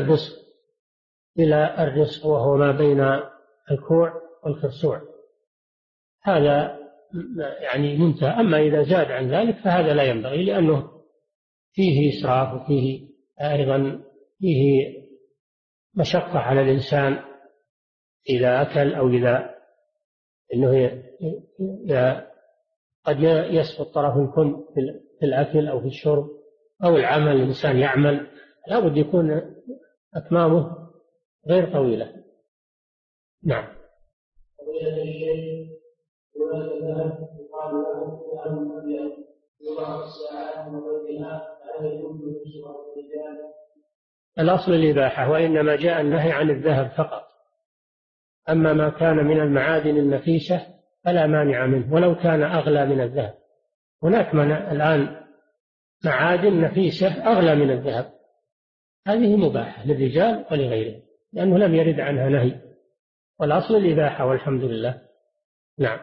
إلى الرزق وهو ما بين الكوع والخرسوع، هذا يعني منتهى. أما إذا زاد عن ذلك فهذا لا ينبغي، لأنه فيه إسراف وفيه أيضا فيه مشقة على الإنسان إذا أكل أو إذا أنه قد يسقط طرف الكم في الأكل أو في الشرب أو العمل. الإنسان يعمل لا بد يكون أكمامه غير طويلة. نعم. الأصل الإباحة، وإنما جاء النهي عن الذهب فقط. أما ما كان من المعادن النفيسة فلا مانع منه ولو كان أغلى من الذهب. هناك الآن معادن نفيسة أغلى من الذهب، هذه مباحة للرجال ولغيرهم لأنه لم يرد عنها نهي، والأصل الإباحة والحمد لله. نعم.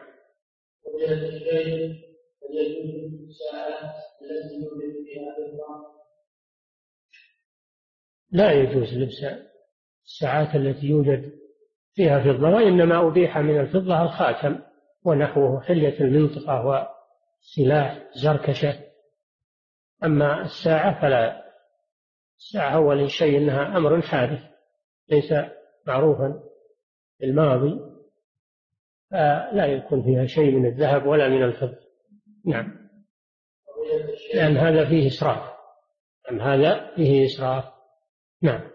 لا يجوز لبس الساعات التي يوجد فيها فضة، وإنما أبيح من الفضة الخاتم ونحوه، حلية المنطقة وسلاح زركشة. أما الساعة فلا. الساعة أول شيء إنها أمر حادث ليس معروفا في الماضي، فلا يكون فيها شيء من الذهب ولا من الفضة. نعم. لأن هذا فيه إسراف. نعم.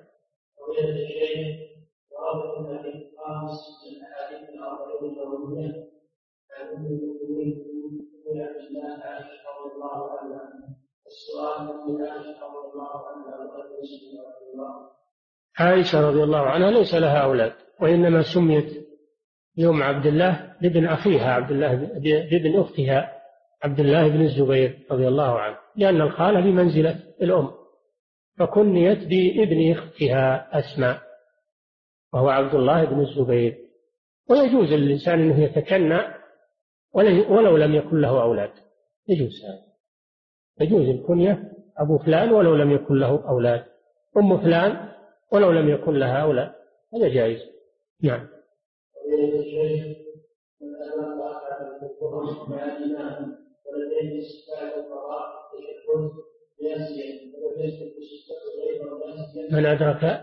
السؤال من عائشة رضي الله عنها رضي الله. عائشة رضي الله عنها ليس لها أولاد، وإنما سميت يوم عبد الله بابن أخيها عبد الله بابن أختها عبد الله بن الزبير رضي الله عنه، لأن الخالة بمنزلة الأم، فكنيت بابن أختها أسماء وهو عبد الله بن الزبير. ويجوز للإنسان أنه يتكنى ولو لم يكن له أولاد، يجوز هذا، يجوز الكنية أبو فلان ولو لم يكن له أولاد، أم فلان ولو لم يكن لها أولاد، هذا جائز. نعم. من أدرك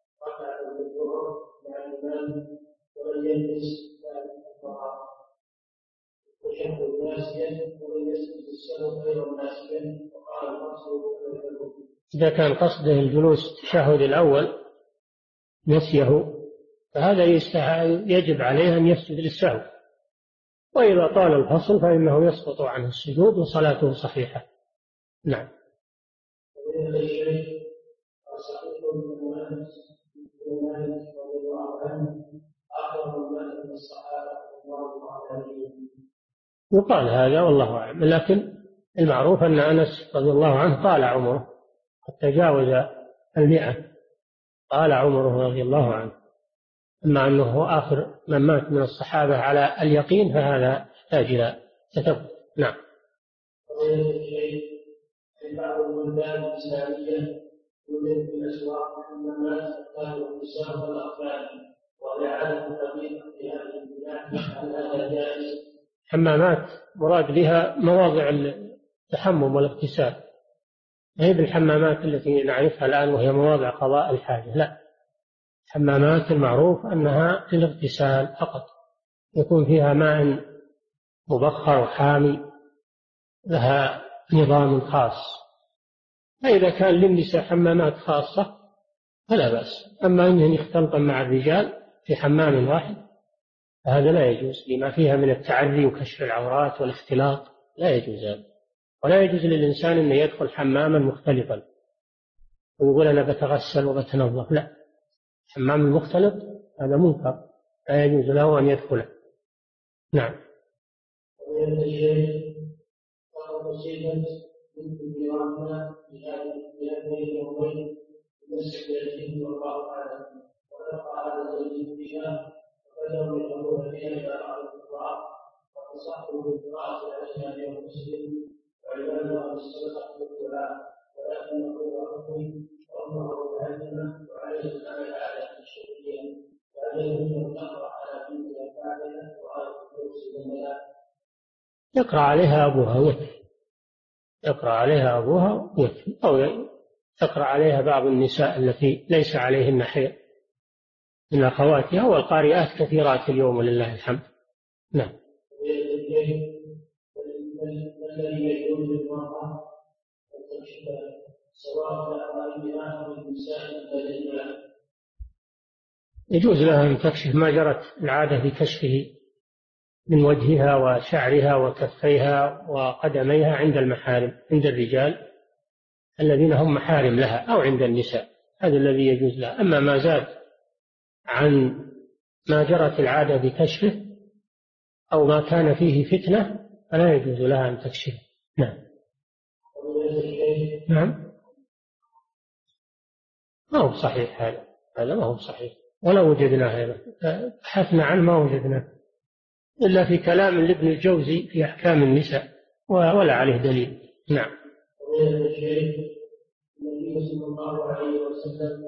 إذا كان قصده الجلوس التشهد الأول نسيه فهذا يجب عليه أن يسجد للسهو، وإذا طال الفصل فإنه يسقط عنه السجود وصلاته صحيحة. نعم. يقال هذا والله أعلم، لكن المعروف أن أنس رضي الله عنه طال عمره قد تجاوز 100، طال عمره رضي الله عنه. أما أنه هو آخر من مات من الصحابة على اليقين فهذا يحتاج إلى تثبت. نعم. بعض البلدان الإسلامية يوجد في الأسواق حمامات تختار النساء والأطفال، وإعادة التطبيق في هذه البلاد، هل هذا جائز؟ حمامات مراد بها مواضع التحمم والاغتسال، ما هي بالحمامات التي نعرفها الآن وهي مواضع قضاء الحاجة، لا، الحمامات المعروف أنها للاغتسال فقط، يكون فيها ماء مبخر وحامي، لها نظام خاص. فإذا كان للنساء حمامات خاصة فلا بأس، أما أنهم يختلطن مع الرجال في حمام واحد فهذا لا يجوز، لما فيها من التعري وكشف العورات والاختلاط، لا يجوز هذا. ولا يجوز للإنسان أن يدخل حماما مختلطا ويقول أنا بتغسل وبتنظف، لا، الحمام المختلط هذا منكر، لا يجوز له أن يدخله. نعم. يقرأ عليها أبوها وتر، يقرأ عليها أبوها وتر، أو تقرأ عليها بعض النساء التي ليس عليهن حيض من أخواتها، والقارئات كثيرات اليوم ولله الحمد. نعم. يجوز لها أن تكشف ما جرت العادة بكشفه من وجهها وشعرها وكفيها وقدميها عند المحارم، عند الرجال الذين هم محارم لها، أو عند النساء، هذا الذي يجوز لها. أما ما زاد عن ما جرت العادة بكشفه أو ما كان فيه فتنة فلا يجوز لها أن تكشف. نعم. نعم. ما هو صحيح هذا ما هو صحيح، ولا وجدنا هذا، بحثنا عنه ما وجدنا إلا في كلام لابن الجوزي في أحكام النساء ولا عليه دليل. نعم. النبي صلى الله عليه وسلم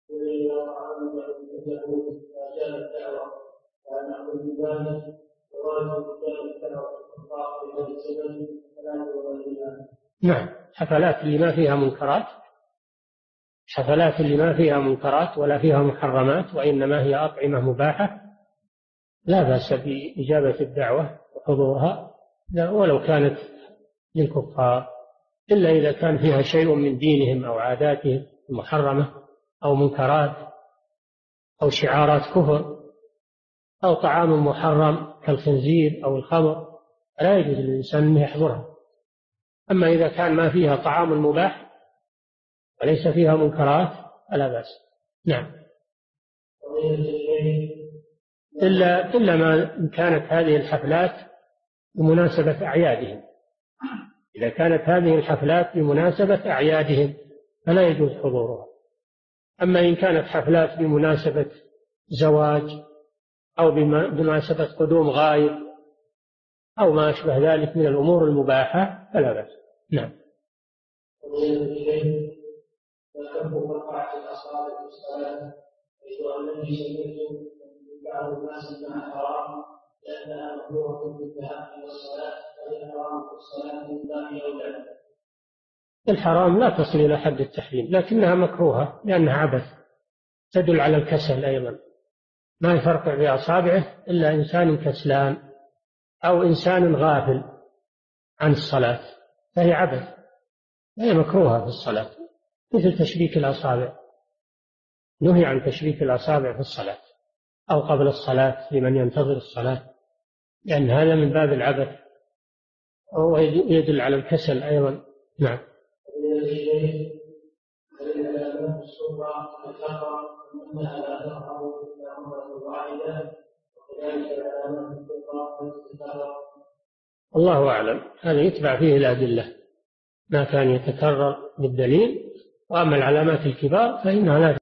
نعم. حفلات اللي ما فيها منكرات، حفلات اللي ما فيها منكرات ولا فيها محرمات وإنما هي أطعمة مباحة لا بأس بإجابة الدعوة وحضورها ولو كانت للكفار، إلا إذا كان فيها شيء من دينهم أو عاداتهم المحرمة أو منكرات أو شعارات كفر أو طعام محرم كالخنزير أو الخمر، لا يجوز للإنسان أن يحضرها. أما إذا كان ما فيها طعام مباح وليس فيها منكرات فلا بأس. نعم. إلا ما كانت هذه الحفلات بمناسبة أعيادهم. إذا كانت هذه الحفلات بمناسبة أعيادهم فلا يجوز حضورها. أما إن كانت حفلات بمناسبة زواج أو بمناسبة قدوم غائب أو ما أشبه ذلك من الأمور المباحة فلا بأس. نعم. الحرام لا تصل إلى حد التحريم لكنها مكروهة لأنها عبث تدل على الكسل أيضا. ما يفرقع بأصابعه إلا إنسان كسلان أو إنسان غافل عن الصلاة فهي عبث، هي مكروهة في الصلاة، مثل تشبيك الأصابع، نهي عن تشبيك الأصابع في الصلاة أو قبل الصلاة لمن ينتظر الصلاة، لأن هذا من باب العبث ويدل على الكسل أيضا. نعم. الله أعلم، هذا يتبع فيه الأدلة ما كان يتكرر بالدليل، وأما العلامات الكبار فإنها لا